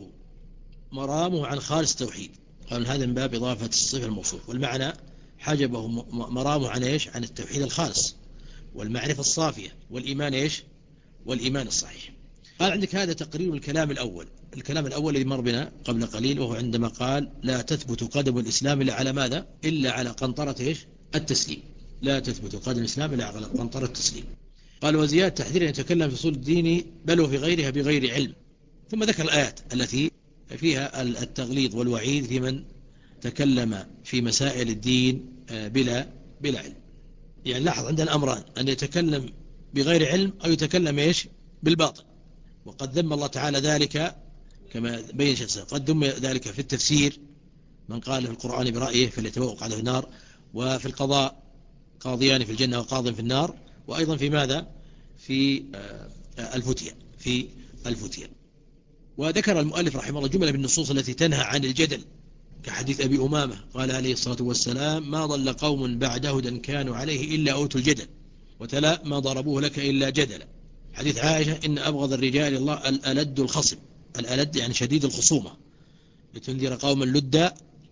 مرامه عن خالص التوحيد. قال هذا من باب إضافة الصفة الموصوف والمعنى حجبه مرامه عن إيش؟ عن التوحيد الخالص والمعرفة الصافية والإيمان إيش؟ والإيمان الصحيح. قال عندك هذا تقرير الكلام الأول. الكلام الأول الذي مر بنا قبل قليل وهو عندما قال لا تثبت قدم الإسلام إلا على ماذا؟ إلا على قنطرة إيش؟ التسليم. لا تثبت قدم الإسلام إلا على قنطرة التسليم. قال وزيادة تحذير أن يتكلم في أصول الدين بل وفي غيرها بغير علم. ثم ذكر الآيات التي فيها التغليظ والوعيد في من تكلم في مسائل الدين بلا بلا علم. يعني لاحظ عندنا أمران أن يتكلم بغير علم أو يتكلم إيش؟ بالباطل. وقد ذم الله تعالى ذلك كما بين شخصه. قد ذم ذلك في التفسير من قال في القرآن برأيه فليتبوأ مقعده في النار. وفي القضاء قاضيان في الجنة وقاض في النار. وأيضا في ماذا؟ في الفتية في الفتية. وذكر المؤلف رحمه الله جملة من النصوص التي تنهى عن الجدل كحديث أبي أمامة قال عليه الصلاة والسلام ما ضل قوم بعد هدى كانوا عليه إلا أوتوا الجدل وتلا ما ضربوه لك إلا جدلا. حديث عائشة إن أبغض الرجال الله الألد الخصم. الألد يعني شديد الخصومة لتنذر قوما لدا.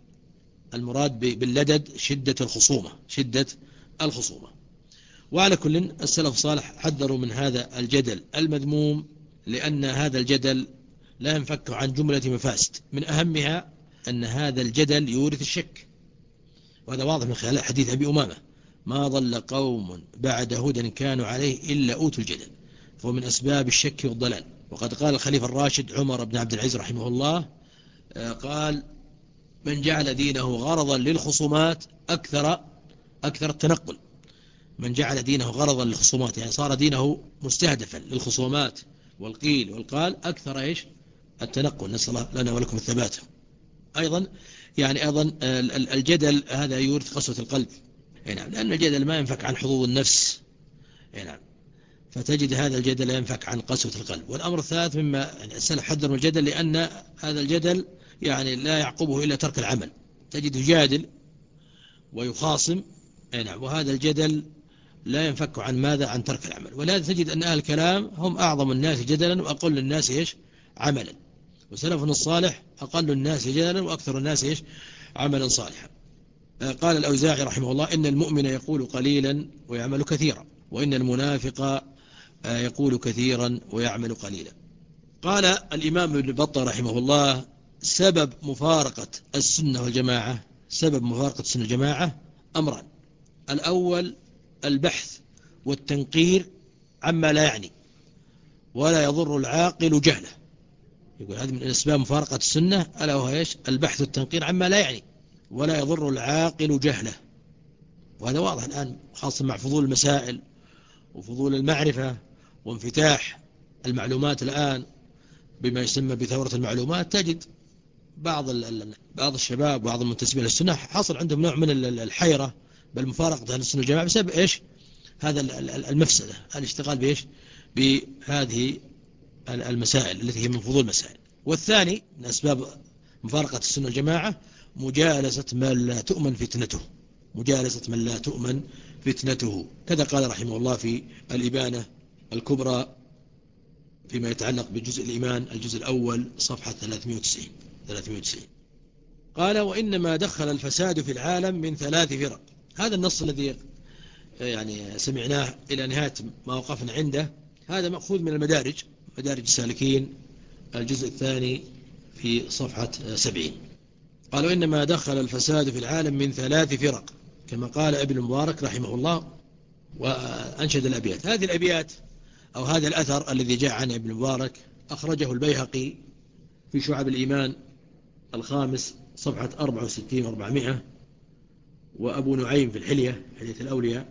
المراد باللدد شدة الخصومة شدة الخصومة. وعلى كل السلف الصالح حذروا من هذا الجدل المذموم لأن هذا الجدل لا ينفك عن جملة مفاسد من أهمها أن هذا الجدل يورث الشك. وهذا واضح من خلال حديث أبي أمامة ما ضل قوم بعد هدى كانوا عليه إلا أوتوا الجدل فهو من أسباب الشك والضلال. وقد قال الخليفة الراشد عمر بن عبد العزيز رحمه الله قال من جعل دينه غرضا للخصومات أكثر أكثر التنقل. من جعل دينه غرضا للخصومات يعني صار دينه مستهدفا للخصومات والقيل والقال أكثر إيش التنقل. نسأل الله لنا ولكم الثبات. أيضا يعني أيضا الجدل هذا يورث قسوة القلب. نعم لأن الجدل ما ينفك عن حظوظ النفس. نعم فتجد هذا الجدل ينفك عن قسوة القلب. والأمر الثالث مما يعني السلف حذر من الجدل لأن هذا الجدل يعني لا يعقبه إلا ترك العمل. تجد يجادل ويخاصم. نعم وهذا الجدل لا ينفك عن ماذا؟ عن ترك العمل. ولهذا تجد أن أهل الكلام هم أعظم الناس جدلا وأقل الناس إيش عملا. وسلفنا الصالح أقل الناس جدلا وأكثر الناس إيش عملا صالحا. قال الأوزاعي رحمه الله إن المؤمن يقول قليلا ويعمل كثيرا وإن المنافق يقول كثيرا ويعمل قليلا. قال الإمام ابن بطة رحمه الله سبب مفارقة السنة والجماعة سبب مفارقة السنة والجماعة أمران. الأول البحث والتنقير عما لا يعني ولا يضر العاقل جهله. يقول هذه من أسباب مفارقة السنة ألا وهو إيش البحث والتنقير عما لا يعني ولا يضر العاقل جهله. وهذا واضح الآن خاصة مع فضول المسائل وفضول المعرفة وانفتاح المعلومات الآن بما يسمى بثورة المعلومات. تجد بعض بعض الشباب بعض المنتسبين للسنة حصل عندهم نوع من الحيرة بل مفارقة أهل السنة والجماعة بسبب إيش هذا المفسدة الاشتغال بإيش بهذه المسائل التي هي من فضول المسائل. والثاني من أسباب مفارقة السنة والجماعة مجالسة من لا تؤمن فتنته مجالسة من لا تؤمن فتنته. كذا قال رحمه الله في الإبانة الكبرى فيما يتعلق بجزء الإيمان الجزء الأول صفحة ثلاثمائة وتسعين. قال وإنما دخل الفساد في العالم من ثلاث فرق. هذا النص الذي يعني سمعناه إلى نهاية ما وقفنا عنده هذا مأخوذ من المدارج مدارج السالكين الجزء الثاني في صفحة سبعين. قالوا إنما دخل الفساد في العالم من ثلاث فرق كما قال ابن المبارك رحمه الله وأنشد الأبيات. هذه الأبيات أو هذا الأثر الذي جاء عن ابن المبارك أخرجه البيهقي في شعب الإيمان الخامس صفحة أربعة وستين وأربعمائة وأبو نعيم في الحلية حلية الأولياء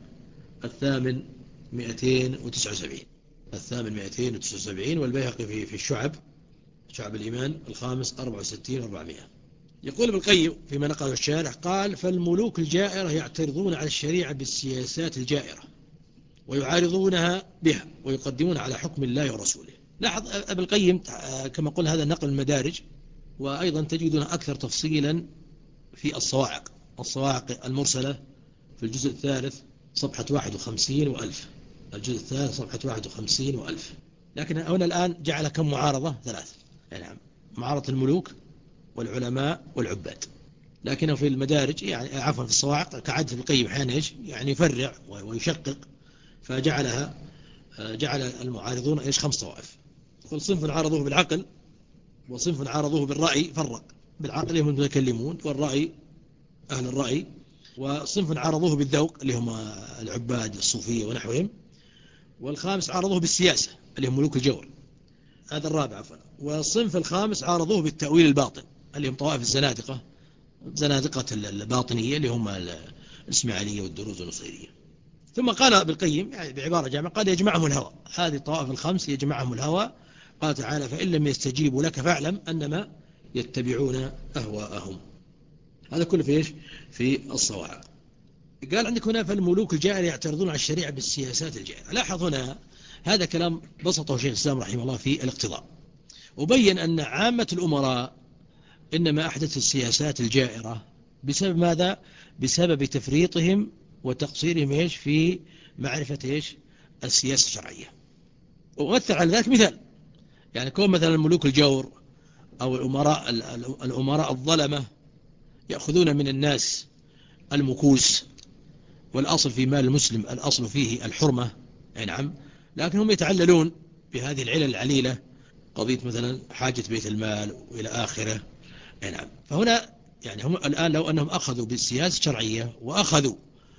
الثامن مئتين وتسعة وسبعين الثامن مئتين وتسعة وسبعين والبيهقي في في الشعب شعب الإيمان الخامس أربعة وستين وأربعمائة. يقول ابن القيم فيما نقله الشارح قال فالملوك الجائرة يعترضون على الشريعة بالسياسات الجائرة ويعارضونها بها ويقدمون على حكم الله ورسوله. لاحظ ابن القيم كما قل هذا النقل المدارج وأيضا تجدون أكثر تفصيلا في الصواعق الصواعق المرسلة في الجزء الثالث صفحة واحد وخمسين وألف الجزء الثالث صفحة واحد وخمسين وألف. لكن هنا الآن جعل كم معارضة ثلاث يعني معارضة الملوك والعلماء والعباد. لكنه في المدارج يعني عفوا في الصواعق كعادة ابن القيم أحيانا يعني يفرع ويشقق فجعلها جعل المعارضون ايش خمس طوائف. يقول صنف عارضوه بالعقل وصنف عارضوه بالرأي فرق بالعقل هم المتكلمون والرأي أهل الرأي وصنف عارضوه بالذوق اللي هم العباد الصوفية ونحوهم والخامس عارضوه بالسياسة اللي هم ملوك الجور هذا الرابع عفوا. والصنف الخامس عارضوه بالتأويل الباطن اللي هم طوائف الزنادقة زنادقة الباطنية اللي هم الإسماعيلية والدروز والنصيرية. ثم قال ابن القيم يعني بعبارة جامعة قال يجمعهم الهوى. هذه الطوائف الخمس يجمعهم الهوى. قال تعالى فإن لم يستجيبوا لك فاعلم أنما يتبعون أهواءهم. هذا كله في إيش في الصواعق. قال عندك هنا فالملوك الجائرة يعترضون على الشريعة بالسياسات الجائرة. لاحظ هنا هذا كلام بسطه شيخ الإسلام رحمه الله في الاقتضاء وبين أن عامة الأمراء إنما أحدث السياسات الجائرة بسبب ماذا؟ بسبب تفريطهم وتقصيرهم إيش في معرفة إيش السياسة الشرعية. ومثل على ذلك مثال يعني كون مثلا الملوك الجور أو الأمراء الأمراء الظلمة يأخذون من الناس المكوس والأصل في مال المسلم الأصل فيه الحرمة أي نعم لكن هم يتعللون بهذه العلل العليلة قضية مثلا حاجة بيت المال وإلى آخره أي نعم. فهنا يعني هم الآن لو أنهم أخذوا بالسياسة الشرعية وأخذوا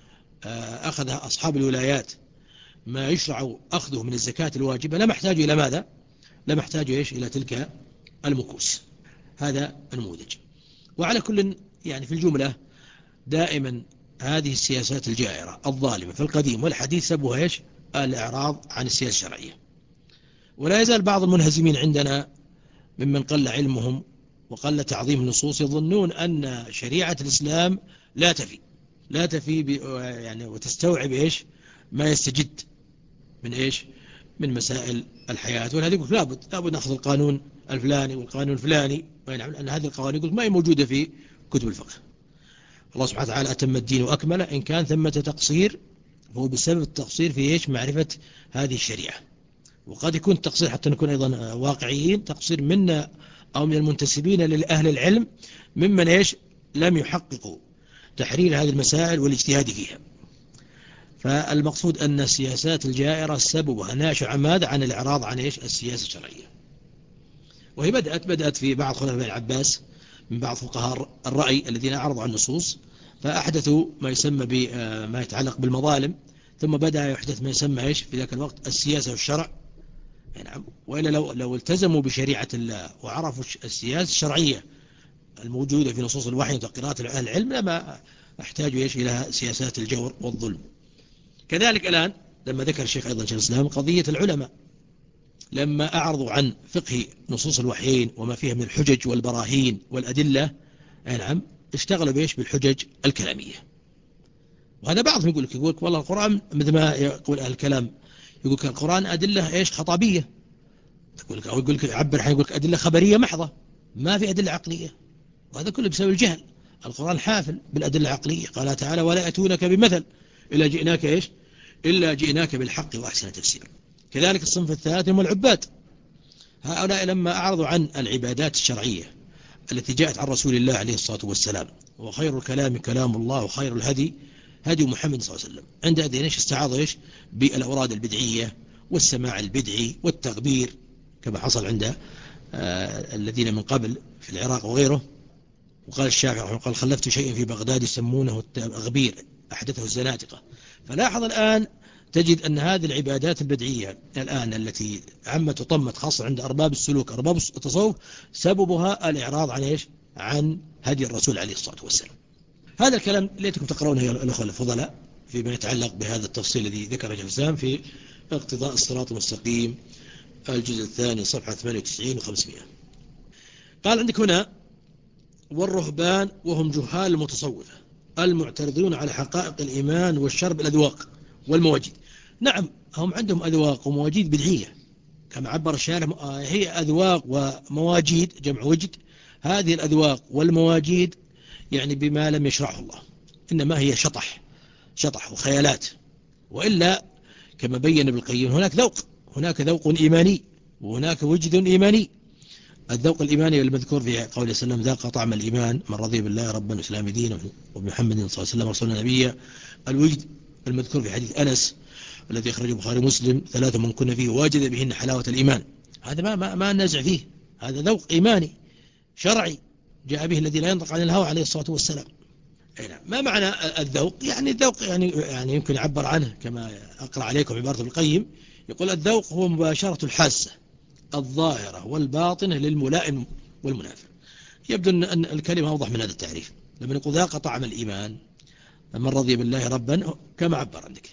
أخذ أصحاب الولايات ما يشرع أخذه من الزكاة الواجبة لما احتاجوا إلى ماذا؟ لما احتاجوا إيش إلى تلك المكوس. هذا النموذج. وعلى كل يعني في الجملة دائما هذه السياسات الجائرة الظالمة في القديم والحديث سببها إيش؟ الإعراض عن السياسة الشرعية. ولا يزال بعض المنهزمين عندنا ممن قل علمهم وقل تعظيم النصوص يظنون أن شريعة الإسلام لا تفي لا تفي يعني وتستوعب إيش ما يستجد من إيش من مسائل الحياة. ولهذا يقول لابد لابد نأخذ القانون الفلاني والقانون الفلاني، ويعني أن هذه القوانين يقول ما هي موجودة في كتب الفقه. الله سبحانه وتعالى أتم الدين وأكمله، إن كان ثمة تقصير فهو بسبب التقصير في إيش معرفة هذه الشريعة. وقد يكون التقصير حتى نكون أيضا واقعيين تقصير منا أو من المنتسبين لأهل العلم ممن إيش لم يحققوا تحرير هذه المسائل والاجتهاد فيها. فالمقصود أن السياسات الجائرة سببها ناشئ عن ماذا؟ عن الإعراض عن إيش السياسة الشرعية. وهي بدأت بدأت في بعض خلفاء العباس من بعض فقهاء الرأي الذين أعرضوا عن النصوص فأحدثوا ما يسمى بما يتعلق بالمظالم، ثم بدأ يحدث ما يسمى إيش في ذاك الوقت السياسة والشرع. نعم. وإلا لو لو التزموا بشريعة الله وعرفوا السياسة الشرعية الموجودة في نصوص الوحي وتقريرات أهل العلم لما احتاجوا إيش إلى سياسات الجور والظلم. كذلك الآن لما ذكر الشيخ أيضا شيخ الإسلام قضية العلماء لما أعرضوا عن فقه نصوص الوحيين وما فيها من الحجج والبراهين والأدلة، نعم اشتغلوا بإيش بالحجج الكلامية. وهذا بعضهم يقول لك يقول لك والله القرآن مثل ما يقول أهل الكلام يقول لك القرآن أدلة إيش خطابية، يقول لك أو يقول لك يعبر حين يقول لك أدلة خبرية محضة ما في أدلة عقلية، وهذا كله بسبب الجهل. القرآن حافل بالأدلة العقلية، قال تعالى ولا يأتونك بمثل إلا جئناك إيش إلا جئناك بالحق وأحسن تفسير. كذلك الصنف الثالث هم العباد، هؤلاء لما أعرضوا عن العبادات الشرعية التي جاءت عن رسول الله عليه الصلاة والسلام وخير الكلام كلام الله وخير الهدي هدي محمد صلى الله عليه وسلم، عند هذين إيش استعاضوا إيش بالأوراد البدعية والسماع البدعي والتغبير كما حصل عند آه الذين من قبل في العراق وغيره. وقال الشافعي قال خلفت شيئا في بغداد يسمونه التغبير أحدثه الزنادقة. فلاحظ الآن تجد أن هذه العبادات البدعية الآن التي عمت وطمت خاصة عند أرباب السلوك أرباب التصوف سببها الإعراض عن إيش عن هدي الرسول عليه الصلاة والسلام. هذا الكلام ليتكم تقرونه يا الأخوة الفضلاء فيما يتعلق بهذا التفصيل الذي ذكره شيخ الإسلام في اقتضاء الصراط المستقيم الجزء الثاني صفحة ثمانية وتسعين وخمسمائة. قال عندك هنا والرهبان وهم جهال المتصوفة المعترضون على حقائق الإيمان والشرب الأذواق والمواجيد. نعم هم عندهم أذواق ومواجيد بدعية كما عبر الشارع، هي أذواق ومواجيد جمع وجد. هذه الأذواق والمواجيد يعني بما لم يشرعه الله، إنما هي شطح شطح وخيالات. وإلا كما بين ابن القيم هناك ذوق هناك ذوق إيماني وهناك وجد إيماني. الذوق الإيماني المذكور في قوله صلى الله عليه وسلم ذاق طعم الإيمان من رضي بالله ربا وإسلام دينا وبمحمد صلى الله عليه وسلم رسولنا نبيا. الوجد المذكور في حديث أنس الذي أخرجه البخاري ومسلم ثلاثة من كنا فيه واجد بهن حلاوة الإيمان. هذا ما ما, ما نزع فيه، هذا ذوق إيماني شرعي جاء به الذي لا ينطق عن الهوى عليه الصلاة والسلام. ما معنى الذوق؟ يعني الذوق يعني يعني يمكن يعبر عنه كما أقرأ عليكم عبارة ابن القيم يقول الذوق هو مباشرة الحاسة الظاهرة والباطنة للملائم والمنافر. يبدو أن الكلمة أوضح من هذا التعريف لما نقول ذاق طعم الإيمان من رضي بالله ربا كما عبر عندك.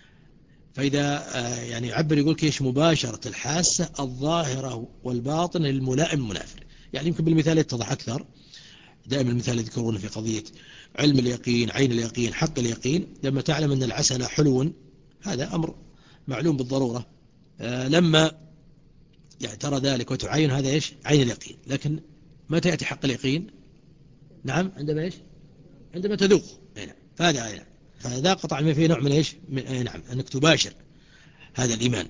فإذا يعني يعبر يقول كيش مباشرة الحاسة الظاهرة والباطنة للملائم والمنافر. يعني يمكن بالمثال يتضح أكثر. دائما المثال يذكرون في قضية علم اليقين عين اليقين حق اليقين. لما تعلم أن العسل حلو هذا أمر معلوم بالضرورة، لما يعني ترى ذلك وتعين هذا إيش عين اليقين. لكن متى يأتي حق اليقين؟ نعم عندما إيش عندما تذوق. نعم فهذا نعم فذا قطع ما فيه نوع من إيش من نعم أنك تباشر هذا الإيمان.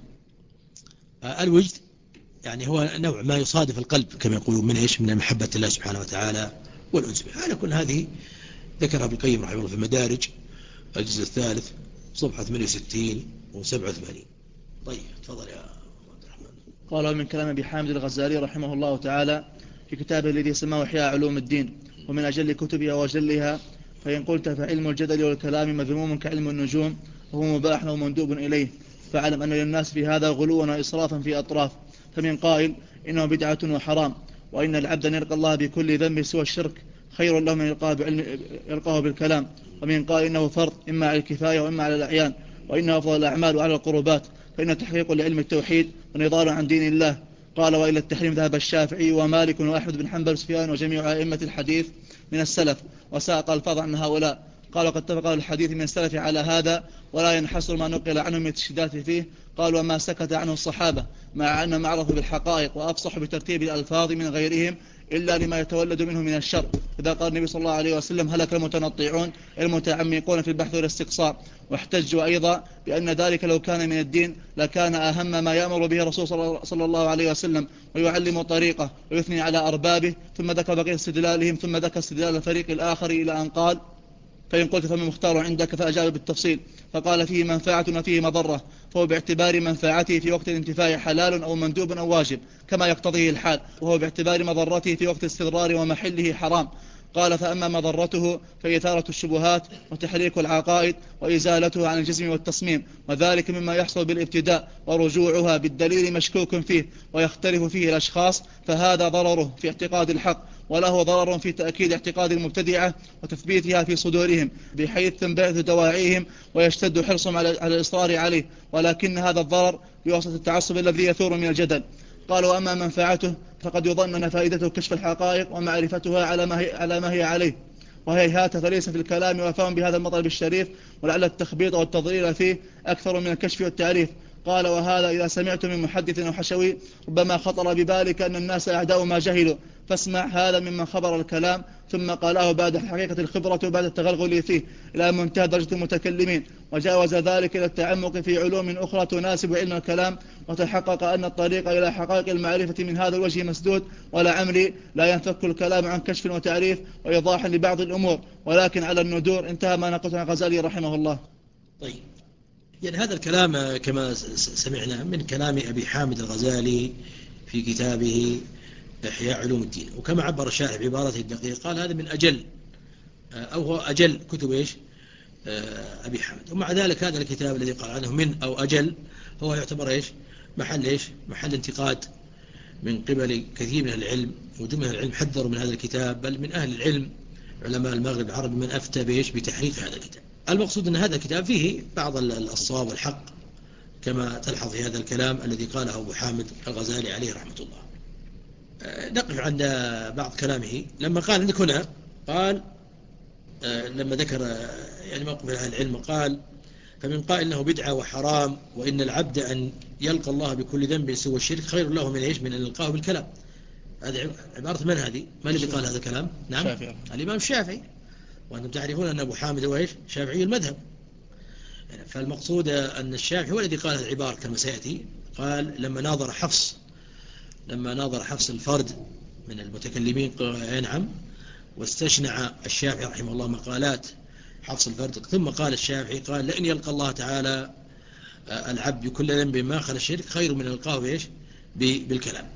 الوجد يعني هو نوع ما يصادف القلب كما يقولون من إيش من محبة الله سبحانه وتعالى والأنس به. على كل هذه ذكرها ابن القيم رحمه الله في المدارج الجزء الثالث صفحة ثمانية وستين وسبعة وثمانين. طيب تفضل يا عبد الرحمن. قال من كلام أبي حامد الغزالي رحمه الله تعالى في كتابه الذي سماه إحياء علوم الدين ومن أجل كتبها وأجلها فإن قلت فعلم الجدل والكلام مذموم كعلم النجوم وهو مباح ومندوب إليه فاعلم أن للناس في هذا غلوا وإسرافا في أطراف. فمن قائل إنه بدعة وحرام وإن العبد يلقى الله بكل ذنب سوى الشرك خير له من إلقاه بعلم إلقاه بالكلام. ومن قال إنه فرض إما على الكفاية وإما على الأعيان، وإنه أفضل الأعمال وعلى القربات، فإن تحقيق لعلم التوحيد ونضال عن دين الله. قال وإلى التحريم ذهب الشافعي ومالك وأحمد بن حنبل وسفيان وجميع أئمة الحديث من السلف، وساق الفاظ عن هؤلاء. قال وقد اتفق الحديث من السلف على هذا، ولا ينحصر ما نقل عنهم من التشديدات فيه. قال وما سكت عنه الصحابة مع أن معرف بالحقائق وأفصح بترتيب الألفاظ من غيرهم إلا لما يتولد منه من الشر. إذا قال النبي صلى الله عليه وسلم هلك المتنطعون المتعمقون في البحث والاستقصاء. واحتجوا أيضا بأن ذلك لو كان من الدين لكان أهم ما يأمر به الرسول صلى الله عليه وسلم ويعلم طريقه ويثني على أربابه. ثم ذكر بقية استدلالهم، ثم ذكر استدلال الفريق الآخر إلى أن قال فإن قلت فمن مختار عندك، فأجاب بالتفصيل فقال فيه منفعة وفيه مضرة، فهو باعتبار منفعته في وقت الانتفاع حلال أو مندوب أو واجب كما يقتضيه الحال، وهو باعتبار مضرته في وقت الاستضرار ومحله حرام. قال فأما مضرته فإثارة الشبهات وتحريك العقائد وإزالته عن الجزم والتصميم، وذلك مما يحصل بالابتداء ورجوعها بالدليل مشكوك فيه ويختلف فيه الأشخاص، فهذا ضرره في اعتقاد الحق، وله ضرر في تأكيد اعتقاد المبتدعة وتثبيتها في صدورهم بحيث تنبعث دواعيهم ويشتد حرصهم على الإصرار عليه، ولكن هذا الضرر بواسطة التعصب الذي يثور من الجدل. قال وأما منفعته فقد يظن أن فائدته كشف الحقائق ومعرفتها على ما هي, على ما هي عليه، وهيهات فليس في الكلام وفهم بهذا المطلب الشريف، ولعل التخبيط والتضليل فيه أكثر من الكشف والتعريف. قال وهذا إذا سمعت من محدث أو حشوي ربما خطر ببالك أن الناس أعداء ما جهلوا، فاسمع هذا ممن خبر الكلام ثم قاله بعد حقيقة الخبرة وبعد التغلغل فيه إلى منتهى درجة المتكلمين، وجاوز ذلك إلى التعمق في علوم أخرى تناسب علم الكلام، وتحقق أن الطريق إلى حقائق المعرفة من هذا الوجه مسدود، ولا عمري لا ينفك الكلام عن كشف وتعريف وإيضاح لبعض الأمور، ولكن على الندور. انتهى ما نقلت عن الغزالي رحمه الله. طيب، يعني هذا الكلام كما سمعنا من كلام أبي حامد الغزالي في كتابه إحياء علوم الدين، وكما عبر الشارح بعبارته الدقيقة قال هذا من أجل أو هو أجل كتب إيش أبي حامد. ومع ذلك هذا الكتاب الذي قال عنه من أو أجل هو يعتبر إيش محل إيش محل انتقاد من قبل كثير من العلم، وجمله العلم حذروا من هذا الكتاب، بل من أهل العلم علماء المغرب العربي من أفتى بإيش بتحريف هذا الكتاب. المقصود أن هذا الكتاب فيه بعض الصواب والحق كما تلحظ في هذا الكلام الذي قاله أبو حامد الغزالي عليه رحمة الله. نقف عند بعض كلامه لما قال عندك هنا، قال لما ذكر يعني موقف أهل العلم قال فمن قال إنه بدعة وحرام وإن العبد أن يلقى الله بكل ذنب سوى الشرك خير له من إيش من أن يلقاه بالكلام. هذه عبارة من هذه؟ من الذي قال هذا الكلام؟ نعم شافعي. الإمام الشافعي، وأنتم تعرفون أن أبو حامد هو إيش شافعي المذهب. فالمقصود أن الشافعي هو الذي قال هذه العبارة كما سيأتي. قال لما ناظر حفص لما ناظر حفص الفرد من المتكلمين ينعم، واستشنع الشافعي رحمه الله مقالات حفص الفرد، ثم قال الشافعي قال لأن يلقى الله تعالى العبد كل ذنب ما خلا الشرك خير من القاه بإيش بالكلام.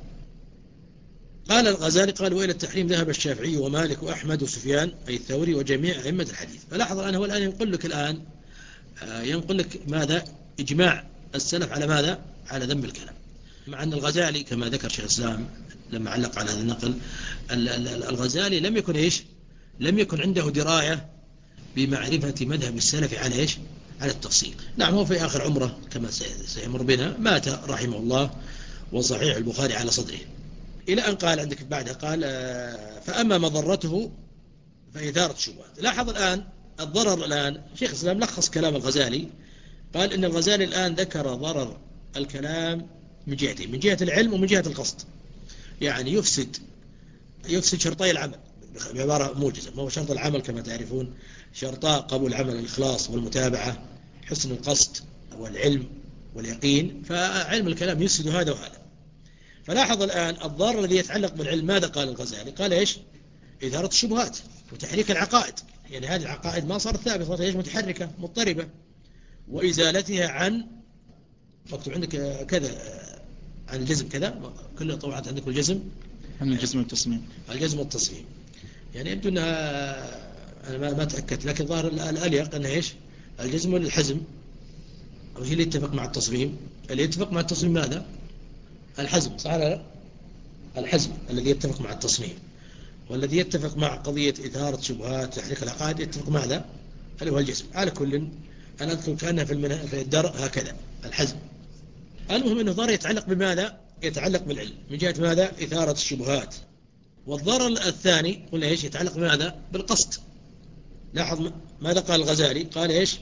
قال الغزالي قال وإلى التحريم ذهب الشافعي ومالك وأحمد وسفيان أي الثوري وجميع أئمة الحديث. فلاحظ الآن هو الآن ينقل لك الآن ينقل لك ماذا إجماع السلف على ماذا على ذنب الكلام، مع أن الغزالي كما ذكر شيخ الإسلام لما علق على هذا النقل الغزالي لم يكن إيش لم يكن عنده دراية بمعرفة مذهب السلف على إيش على التفصيل. نعم هو في آخر عمره كما سيمر بنا مات رحمه الله وصحيح البخاري على صدره، إلى أن قال عندك بعدها قال فأما مضرته فإثارة الشبهات. لاحظ الآن الضرر. الآن شيخ الإسلام لخص كلام الغزالي، قال إن الغزالي الآن ذكر ضرر الكلام من جهتين، من جهة العلم ومن جهة القصد. يعني يفسد يفسد شرطي العمل بعبارة موجزة. ما هو شرط العمل كما تعرفون شرطا قبول العمل الإخلاص والمتابعة، حسن القصد والعلم واليقين، فعلم الكلام يفسد هذا وهذا. فلاحظ الآن الضرر الذي يتعلق بالعلم ماذا قال الغزالي؟ قال إيش إثارة الشبهات وتحريك العقائد. يعني هذه العقائد ما صارت ثابتة، صارت إيش متحركة مضطربة، وإزالتها عن مكتوب عندك كذا عن الجزم كذا كلها طبعات عندك الجزم عن الجزم والتصميم الجزم والتصميم. يعني يبدو أنها أنا ما, ما تأكدت، لكن ظاهر الأليق أنها إيش الجزم والحزم، أو هي اللي يتفق مع التصميم. اللي يتفق مع التصميم ماذا؟ الحزم، صح ولا لا؟ الحزم الذي يتفق مع التصميم. والذي يتفق مع قضية إثارة شبهات تحريك العقائد يتفق مع هذا اللي هو الجزم. على كل أنا أذكر كأنها في, المنه... في الدرء هكذا الحزم. المهم أنه ضرر يتعلق بماذا؟ يتعلق بالعلم من جهة ماذا؟ إثارة الشبهات. والضرر الثاني قلنا إيش؟ يتعلق بماذا؟ بالقصد. لاحظ ماذا قال الغزالي؟ قال إيش؟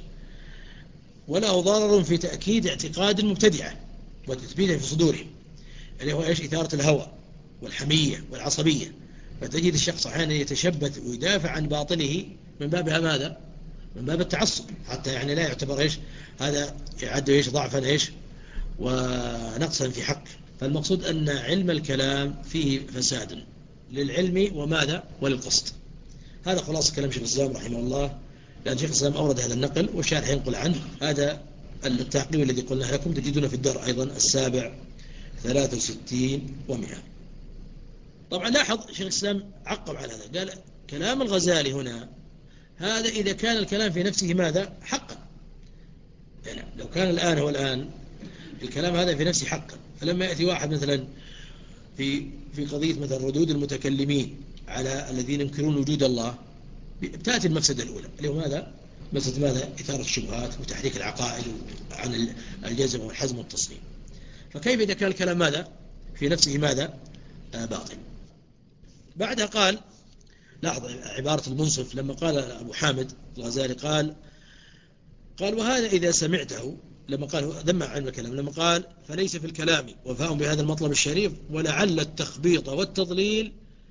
وله ضرر في تأكيد اعتقاد المبتدعة وتثبيته في صدورهم اللي هو إيش؟ إثارة الهوى والحمية والعصبية. فتجد الشخص أحيانا يتشبث ويدافع عن باطله من بابها ماذا؟ من باب التعصب، حتى يعني لا يعتبر إيش؟ هذا يعد إيش؟ ضعفا إيش؟ ونقصا في حق. فالمقصود أن علم الكلام فيه فساد للعلم وماذا؟ وللقصد. هذا خلاص كلام شيخ الإسلام رحمه الله، لأن شيخ الإسلام أورد هذا النقل والشارح ينقل عنه. هذا التعقيب الذي قلناه لكم تجدونه في الدار أيضا السابع ثلاثة وستين ومئة. طبعا لاحظ شيخ الإسلام عقب على هذا، قال كلام الغزالي هنا هذا إذا كان الكلام في نفسه ماذا؟ حقا. يعني لو كان الآن هو الآن الكلام هذا في نفسه حقا، فلما يأتي واحد مثلا في في قضية مثلا ردود المتكلمين على الذين ينكرون وجود الله، بتأتي المفسدة الأولى اللي هو ماذا؟ مفسدة ماذا؟ إثارة الشبهات وتحريك العقائد عن الجزم والحزم والتصميم. فكيف إذا كان الكلام ماذا؟ في نفسه ماذا؟ آه باطل. بعدها قال، لاحظ عبارة المنصف لما قال أبو حامد الغزالي قال قال وهذا إذا سمعته، لما قال ذم علم الكلام، لما قال فليس في الكلام وفاء بهذا المطلب الشريف ولعل التخبيط والتضليل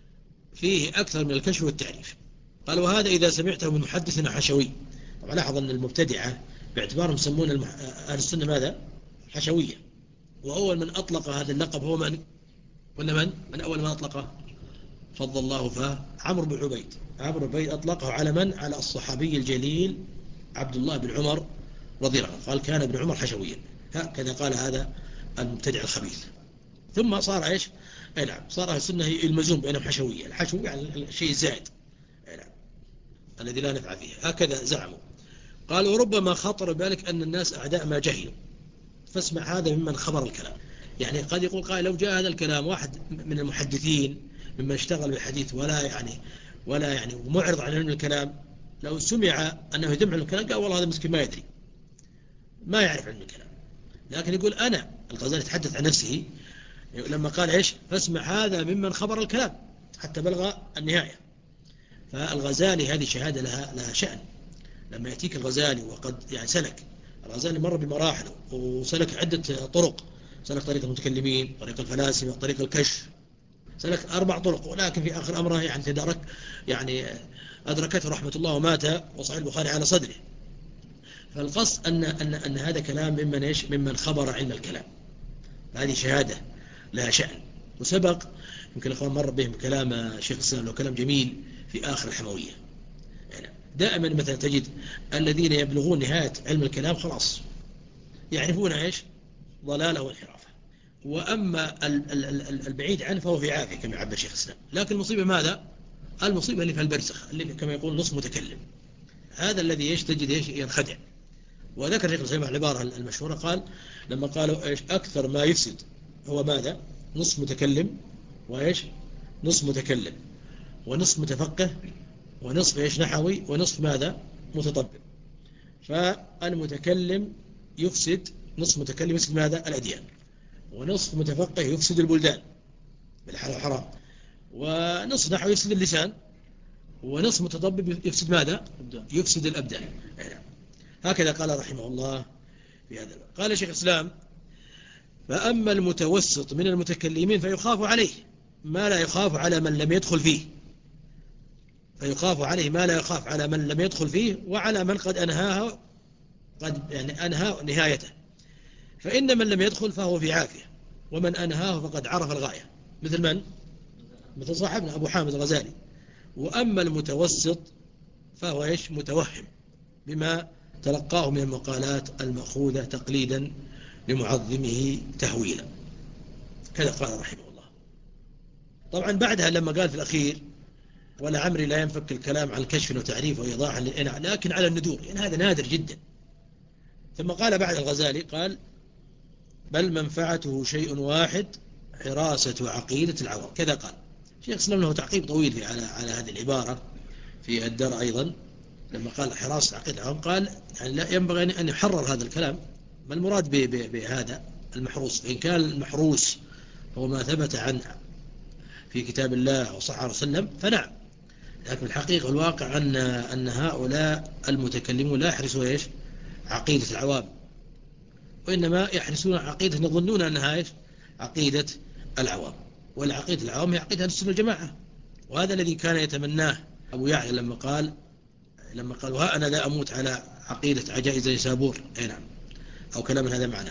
فيه أكثر من الكشف والتعريف. قال وهذا إذا سمعته من محدث حشوي. طبعا لاحظ أن المبتدعة باعتبارهم يسمون المح... أهل السنة ماذا؟ حشوية. وأول من أطلق هذا اللقب هو من؟ ولا من؟ من أول من أطلقه؟ فضل الله فاه عمرو بن عبيد. عمرو بن عبيد أطلقه على من؟ على الصحابي الجليل عبد الله بن عمر رضي الله عنه. قال كان ابن عمر حشويا. هكذا قال هذا المبتدع الخبيث. ثم صار إيش؟ أي نعم، صار أهل السنة يلمزون بأنهم حشوية. الحشو يعني الشيء الزائد، أي نعم، الذي لا نفع فيه، هكذا زعموا. قال وربما خطر بالك أن الناس أعداء ما جهلوا، فاسمع هذا ممن خبر الكلام. يعني قد يقول قائل لو جاء هذا الكلام واحد من المحدثين ممن اشتغل بالحديث ولا يعني ولا يعني معرض عن علم الكلام، لو سمع أنه يدم علم الكلام قال والله هذا مسكين ما يدري ما يعرف علم الكلام. لكن يقول أنا، الغزالي يتحدث عن نفسه لما قال إيش؟ فاسمع هذا ممن خبر الكلام حتى بلغ النهاية. فالغزالي هذه شهادة لها لها شأن. لما يأتيك الغزالي وقد يعني سلك الغزالي مر بمراحل وسلك عدة طرق، سلك طريق المتكلمين، طريق الفلاسفة، طريق الكشف، سلك أربع طرق، ولكن في آخر أمره يعني تدرك يعني أدركته رحمة الله ومات وصحيح البخاري على صدره. فالقصد أن, أن, أن هذا كلام ممن إيش؟ ممن خبر علم الكلام. هذه شهادة لها شأن. وسبق يمكن الأخوان مر بهم كلام شيخ الإسلام، لو كلام جميل في آخر الحموية. يعني دائما مثلا تجد الذين يبلغون نهاية علم الكلام خلاص يعرفون إيش؟ ضلاله وانحرافه. وأما البعيد عنه فهو في عافية كما يعبر شيخ الإسلام. لكن المصيبة ماذا؟ المصيبة اللي في البرزخ، اللي كما يقول نص متكلم، هذا الذي إيش؟ تجد إيش؟ ينخدع. وذكر شيخ الإسلام العبارة المشهورة، قال لما قالوا إيش؟ أكثر ما يفسد هو ماذا؟ نص متكلم وإيش؟ نص متكلم ونصف متفقه ونصف إيش؟ نحوي ونصف ماذا؟ متطبع. فالمتكلم يفسد، نصف متكلم يفسد ماذا؟ الأديان، ونصف متفقه يفسد البلدان بالحلال والحرام، ونصف نحوي يفسد اللسان، ونصف متطبب يفسد ماذا؟ يفسد الأبدان. هكذا قال رحمه الله في هذا. قال شيخ الإسلام فأما المتوسط من المتكلمين فيخاف عليه ما لا يخاف على من لم يدخل فيه، فيخاف عليه ما لا يخاف على من لم يدخل فيه وعلى من قد أنهاه قد يعني أنهى نهايته. فإن من لم يدخل فهو في عافية، ومن أنهاه فقد عرف الغاية، مثل من؟ مثل صاحبنا أبو حامد الغزالي. وأما المتوسط فهو إيش؟ متوهم بما تلقاه من المقالات المأخوذة تقليدا لمعظمه تهويلا. كذا قال رحمه الله. طبعا بعدها لما قال في الأخير ولعمري لا ينفك الكلام عن كشف وتعريف وإيضاح لكن على الندور، يعني هذا نادر جدا. ثم قال بعد الغزالي قال بل منفعته شيء واحد حراسة عقيدة العوام. كذا قال شيخ الإسلام له تعقيب طويل في على على هذه العبارة في الدار أيضا، لما قال حراسة عقيدة العوام قال يعني لا ينبغي أن يحرر هذا الكلام، ما المراد بهذا المحروس؟ فإن كان المحروس هو ما ثبت عنه في كتاب الله وصح عليه وسلم فنعم، لكن الحقيقة الواقع أن أن هؤلاء المتكلمون لا يحرسون إيش عقيدة العوام، وإنما يحرسون عقيدة يظنون أنها إيش عقيدة العوام، والعقيدة العوام هي عقيدة أهل السنة والجماعة. وهذا الذي كان يتمناه أبو يعلى لما قال لما قال وها أنا لا أموت على عقيدة عجائز نيسابور، أي نعم، أو كلام هذا معناه.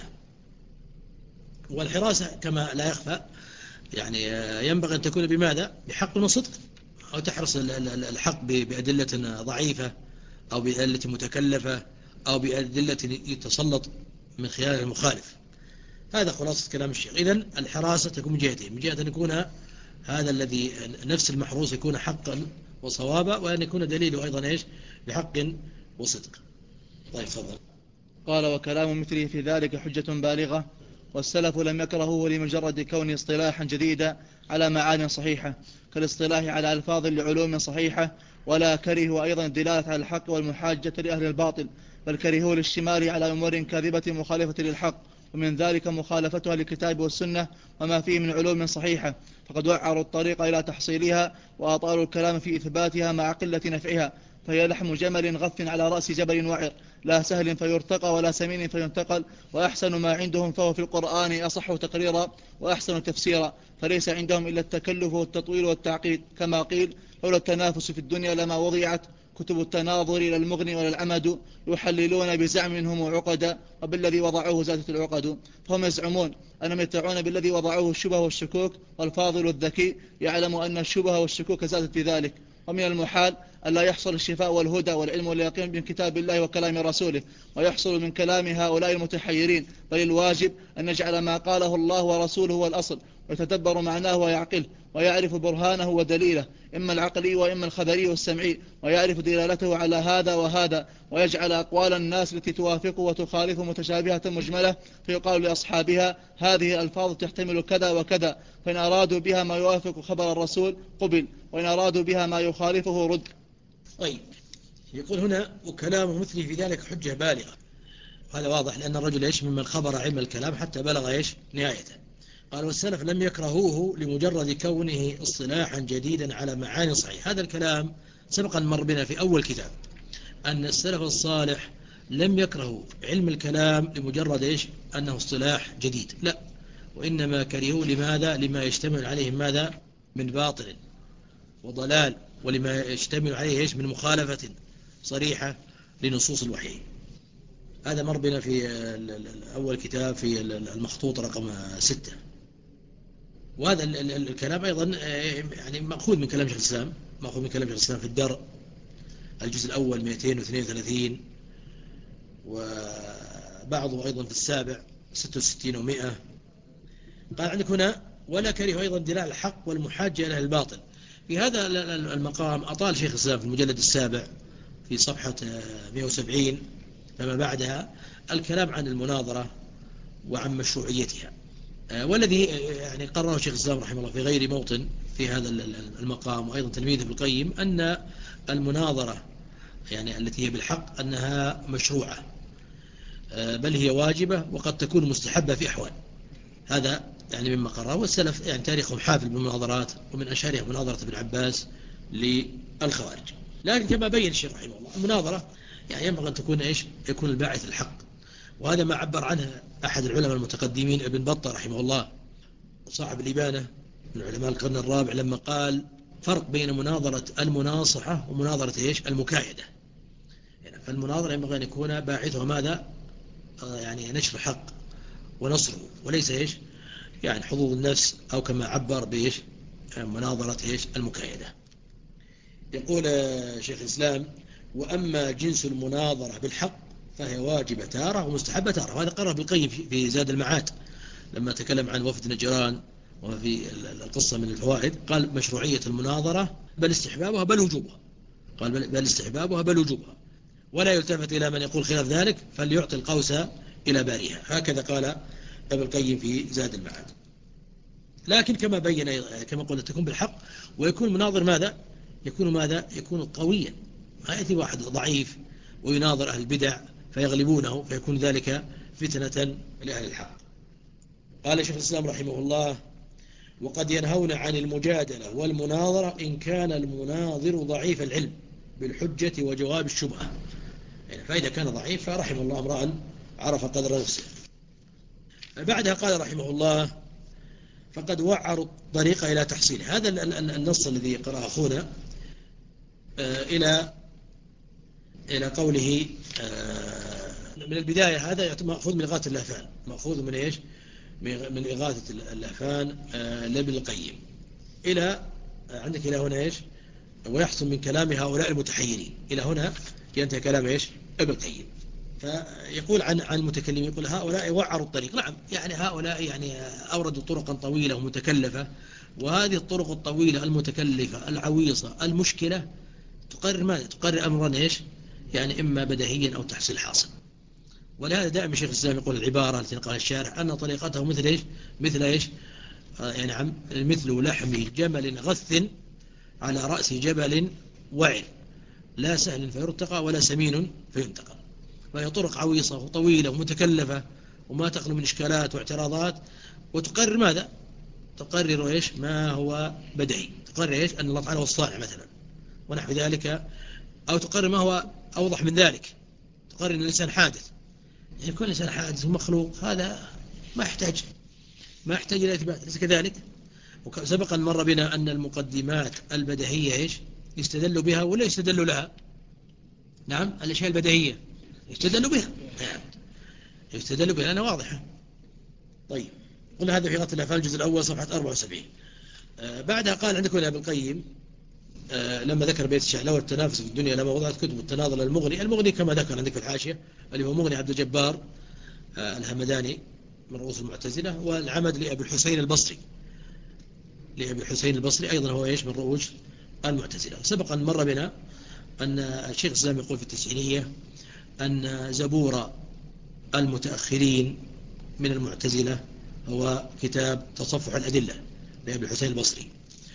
والحراسة كما لا يخفى يعني ينبغي أن تكون بماذا؟ بحق وصدق، أو تحرص الحق بأدلة ضعيفة أو بأدلة متكلفة أو بأدلة يتسلط من خلال المخالف. هذا خلاصة كلام الشيخ. إذن الحراسة تكون من جهتين، من جهة أن يكون هذا الذي نفس المحروس يكون حقا وصوابا، وأن يكون دليله أيضا إيش بحق وصدق. طيب تفضل. قال وكلام مثله في ذلك حجة بالغة، والسلف لم يكرهوه لمجرد كونه اصطلاحا جديدا على معان صحيحة كالاصطلاح على ألفاظ لعلوم صحيحة، ولا كرهوا أيضا الدلالة على الحق والمحاجة لأهل الباطل، بل كرهوا الاشتمال على أمور كاذبة مخالفة للحق، ومن ذلك مخالفتها للكتاب والسنة وما فيه من علوم صحيحة، فقد وعروا الطريق إلى تحصيلها وأطالوا الكلام في إثباتها مع قلة نفعها، فهي لحم جمل غث على رأس جبل وعر، لا سهل فيرتقى ولا سمين فينتقل، وأحسن ما عندهم فهو في القرآن أصح تقريرا وأحسن تفسيرا، فليس عندهم إلا التكلف والتطويل والتعقيد، كما قيل لولا التنافس في الدنيا لما وضعت كتب التناظر إلى المغني ولا العمد، يحللون بزعم منهم عقدا وبالذي وضعوه زادت العقد. فهم يزعمون أنهم يدعون بالذي وضعوه الشبه والشكوك، والفاضل الذكي يعلم أن الشبه والشكوك زادت بذلك، ومن المحال أن لا يحصل الشفاء والهدى والعلم واليقين من كتاب الله وكلام رسوله، ويحصل من كلام هؤلاء المتحيرين، بل الواجب أن نجعل ما قاله الله ورسوله هو الأصل، ويتدبر معناه ويعقله ويعرف برهانه ودليله، إما العقلي وإما الخبري والسمعي، ويعرف دلالته على هذا وهذا، ويجعل أقوال الناس التي توافق وتخالف متشابهة مجملة، فيقال لأصحابها هذه الألفاظ تحتمل كذا وكذا، فإن أرادوا بها ما يوافق خبر الرسول قبل، وإن أرادوا بها ما يخالفه رد. طيب يقول هنا وكلام مثلي في ذلك حجة بالغة، هذا واضح لأن الرجل إيش ممن خبر علم الكلام حتى بلغ إيش نهايته. قال والسلف لم يكرهوه لمجرد كونه اصطلاحا جديدا على معاني صحيح. هذا الكلام سبقا مر بنا في أول كتاب، أن السلف الصالح لم يكرهوا علم الكلام لمجرد إيش أنه اصطلاح جديد، لا، وإنما كرهوه لماذا؟ لما يشتمل عليه ماذا؟ من باطل وضلال، ولما يشتمل عليه إيش من مخالفة صريحة لنصوص الوحي. هذا مر بنا في أول كتاب في المخطوط رقم ستة. وهذا الكلام أيضا يعني مأخوذ من كلام شيخ الإسلام، مأخوذ من كلام شيخ الإسلام في الدر الجزء الأول مئتين واثنين وثلاثين، وبعضه أيضا في السابع ستة وستين ومئة. قال عندك هنا ولا كره أيضا دلالة الحق والمحاجة إلى الباطل. في هذا المقام أطال شيخ الإسلام في المجلد السابع في صفحة مئة وسبعين فما بعدها الكلام عن المناظرة وعن مشروعيتها، والذي يعني قرره شيخ الإسلام رحمه الله في غير موطن في هذا المقام، وأيضا تلميذه ابن القيم، أن المناظرة يعني التي هي بالحق أنها مشروعة، بل هي واجبة وقد تكون مستحبة في أحوال. هذا يعني مما قرره، والسلف يعني تاريخهم حافل بالمناظرات، ومن أشهرها مناظرة ابن عباس للخوارج. لكن كما بين الشيخ رحمه الله المناظرة يعني ينبغي أن تكون إيش يكون الباعث الحق، وهذا ما عبر عنه أحد العلماء المتقدمين ابن بطة رحمه الله صاحب الإبانة من علماء القرن الرابع، لما قال فرق بين مناظرة المناصحة ومناظرة إيش المكايدة. يعني فالمناظرة ينبغي أن يكون باعثها ماذا؟ آه يعني نشر الحق ونصره، وليس إيش يعني حظوظ النفس، أو كما عبر بإيش مناظرة إيش المكايدة. يقول شيخ الإسلام وأما جنس المناظرة بالحق فهي واجبة تارة ومستحبة تارة. وهذا قرر بالقيم في زاد المعاد لما تكلم عن وفد نجران وفي القصة من الفوائد، قال مشروعية المناظرة بل استحبابها بل وجوبها، قال بل استحبابها بل وجوبها، ولا يلتفت إلى من يقول خلاف ذلك فليعطي القوس إلى باريها. هكذا قال ابن القيم في زاد المعاد. لكن كما بين كما قلنا تكون بالحق، ويكون مناظر ماذا يكون ماذا يكون قويا، ما يأتي واحد ضعيف ويناظر أهل البدع فيغلبونه فيكون ذلك فتنة لأهل الحق. قال شيخ الإسلام رحمه الله: وقد ينهون عن المجادلة والمناظرة إن كان المناظر ضعيف العلم بالحجة وجواب الشبهة، يعني فإذا كان ضعيف فرحم الله امرأ عرف قدر نفسه. بعدها قال رحمه الله: فقد وعروا الطريق إلى تحصيل هذا النص الذي قرأ أخونا إلى إلى قوله من البداية، هذا مأخوذ من إغاثة اللهفان، مأخوذ من إيش من إغاثة اللهفان لابن القيم، إلى عندك إلى هنا إيش ويحصل من كلام هؤلاء المتحيرين، إلى هنا ينتهي كلام إيش ابن القيم. فيقول عن عن المتكلمين، يقول هؤلاء وعروا الطريق. نعم، يعني هؤلاء يعني أوردوا طرقا طويلة ومتكلفة، وهذه الطرق الطويلة المتكلفة العويصة المشكلة تقرر ماذا؟ تقرر أمرا إيش يعني إما بديهيا أو تحصيل حاصل. ولهذا دائما شيخ الإسلام يقول العبارة التي قال الشارح أن طريقته مثل إيش مثل إيش آه يعني عم مثل لحم جمل غث على رأس جبل وعر، لا سهل فيرتقى ولا سمين فينتقى. فهي طرق عويصة وطويلة ومتكلفة وما تخلو من إشكالات واعتراضات، وتقرر ماذا؟ تقرر إيش ما هو بديهي، تقرر إيش أن الله تعالى هو الصانع مثلا ونحو ذلك، أو تقرر ما هو أوضح من ذلك، تقرر أن الإنسان حادث، يعني كل إنسان حادث ومخلوق، هذا ما يحتاج ما يحتاج إلى إثبات، ليس كذلك؟ وسبق أن مر بنا أن المقدمات البديهية إيش يستدل بها ولا يستدل لها؟ نعم، الأشياء البديهية يستدل بها، نعم يستدل بها لأنها واضحة. طيب، قلنا هذا في إغاثة اللهفان الجزء الأول صفحة أربعة وسبعين. آه بعدها قال عندكم ابن القيم آه لما ذكر بيت الشعر: لو التنافس في الدنيا لما وضعت كتب التناظر للمغني. المغني كما ذكر عندك في الحاشية اللي هو مغني عبد الجبار آه الهمداني من رؤوس المعتزلة، والعمد لأبي الحسين البصري لأبي الحسين البصري أيضا هو إيش من رؤوس المعتزلة. سبق أن مر بنا أن الشيخ الإسلام يقول في التسعينية أن زبور المتأخرين من المعتزلة هو كتاب تصفح الأدلة لأبي الحسين البصري،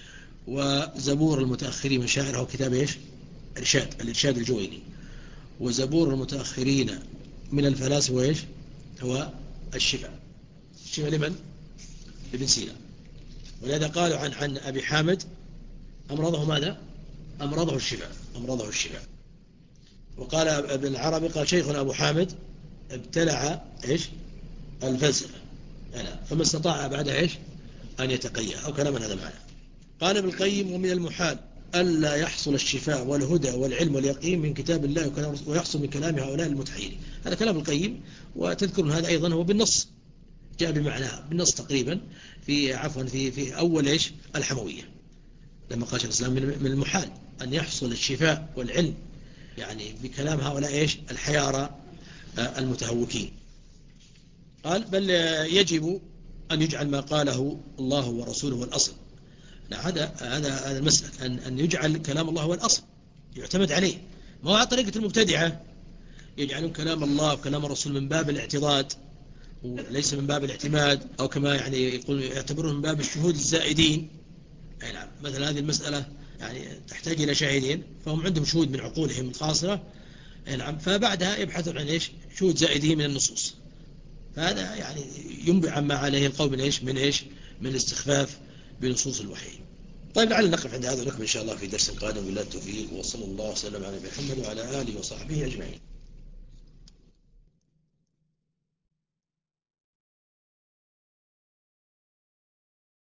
وزبور المتأخرين من شاعر هو كتاب إيش إرشاد الإرشاد الجويني، وزبور المتأخرين من الفلاسفة إيش هو الشفاء. الشفاء لمن؟ ابن سينا. ولهذا قالوا عن عن أبي حامد أمرضه ماذا؟ أمرضه الشفاء أمرضه الشفاء. وقال ابن العربي قال شيخنا أبو حامد ابتلع إيش الفلسفة، يعني فما استطاع بعدها إيش أن يتقيأ، أو كلاما هذا معنى. قال ابن القيم: ومن المحال ألا يحصل الشفاء والهدى والعلم واليقين من كتاب الله ويحصل من كلام هؤلاء المتحيرين. هذا كلام ابن القيم، وتذكرون هذا أيضا هو بالنص، جاء بمعناه بالنص تقريبا في عفوا في في أول إيش الحموية، لما قال الإسلام من المحال أن يحصل الشفاء والعلم يعني بكلام هؤلاء إيش الحيارى المتهوكين. قال: بل يجب أن يجعل ما قاله الله ورسوله هو الأصل. لا، هذا هذا هذا المسلك أن أن يجعل كلام الله هو الأصل يعتمد عليه، ما هو على طريقة المبتدعة يجعلون كلام الله وكلام الرسول من باب الاعتضاد وليس من باب الاعتماد، أو كما يعني يقول يعتبرون من باب الشهود الزائدين. أي نعم، مثلا هذه المسألة يعني تحتاج إلى شاهدين، فهم عندهم شهود من عقولهم الخاصرة. أي نعم، فبعدها يبحثون عن إيش شهود زائدين من النصوص. فهذا يعني ينبع عما عليه القوم من إيش من إيش من الاستخفاف بنصوص الوحي. طيب، لعل نقف عند هذا ونكمل إن شاء الله في درس قادم. بالله التوفيق، وصلى الله وسلم على محمد وعلى آله وصحبه أجمعين.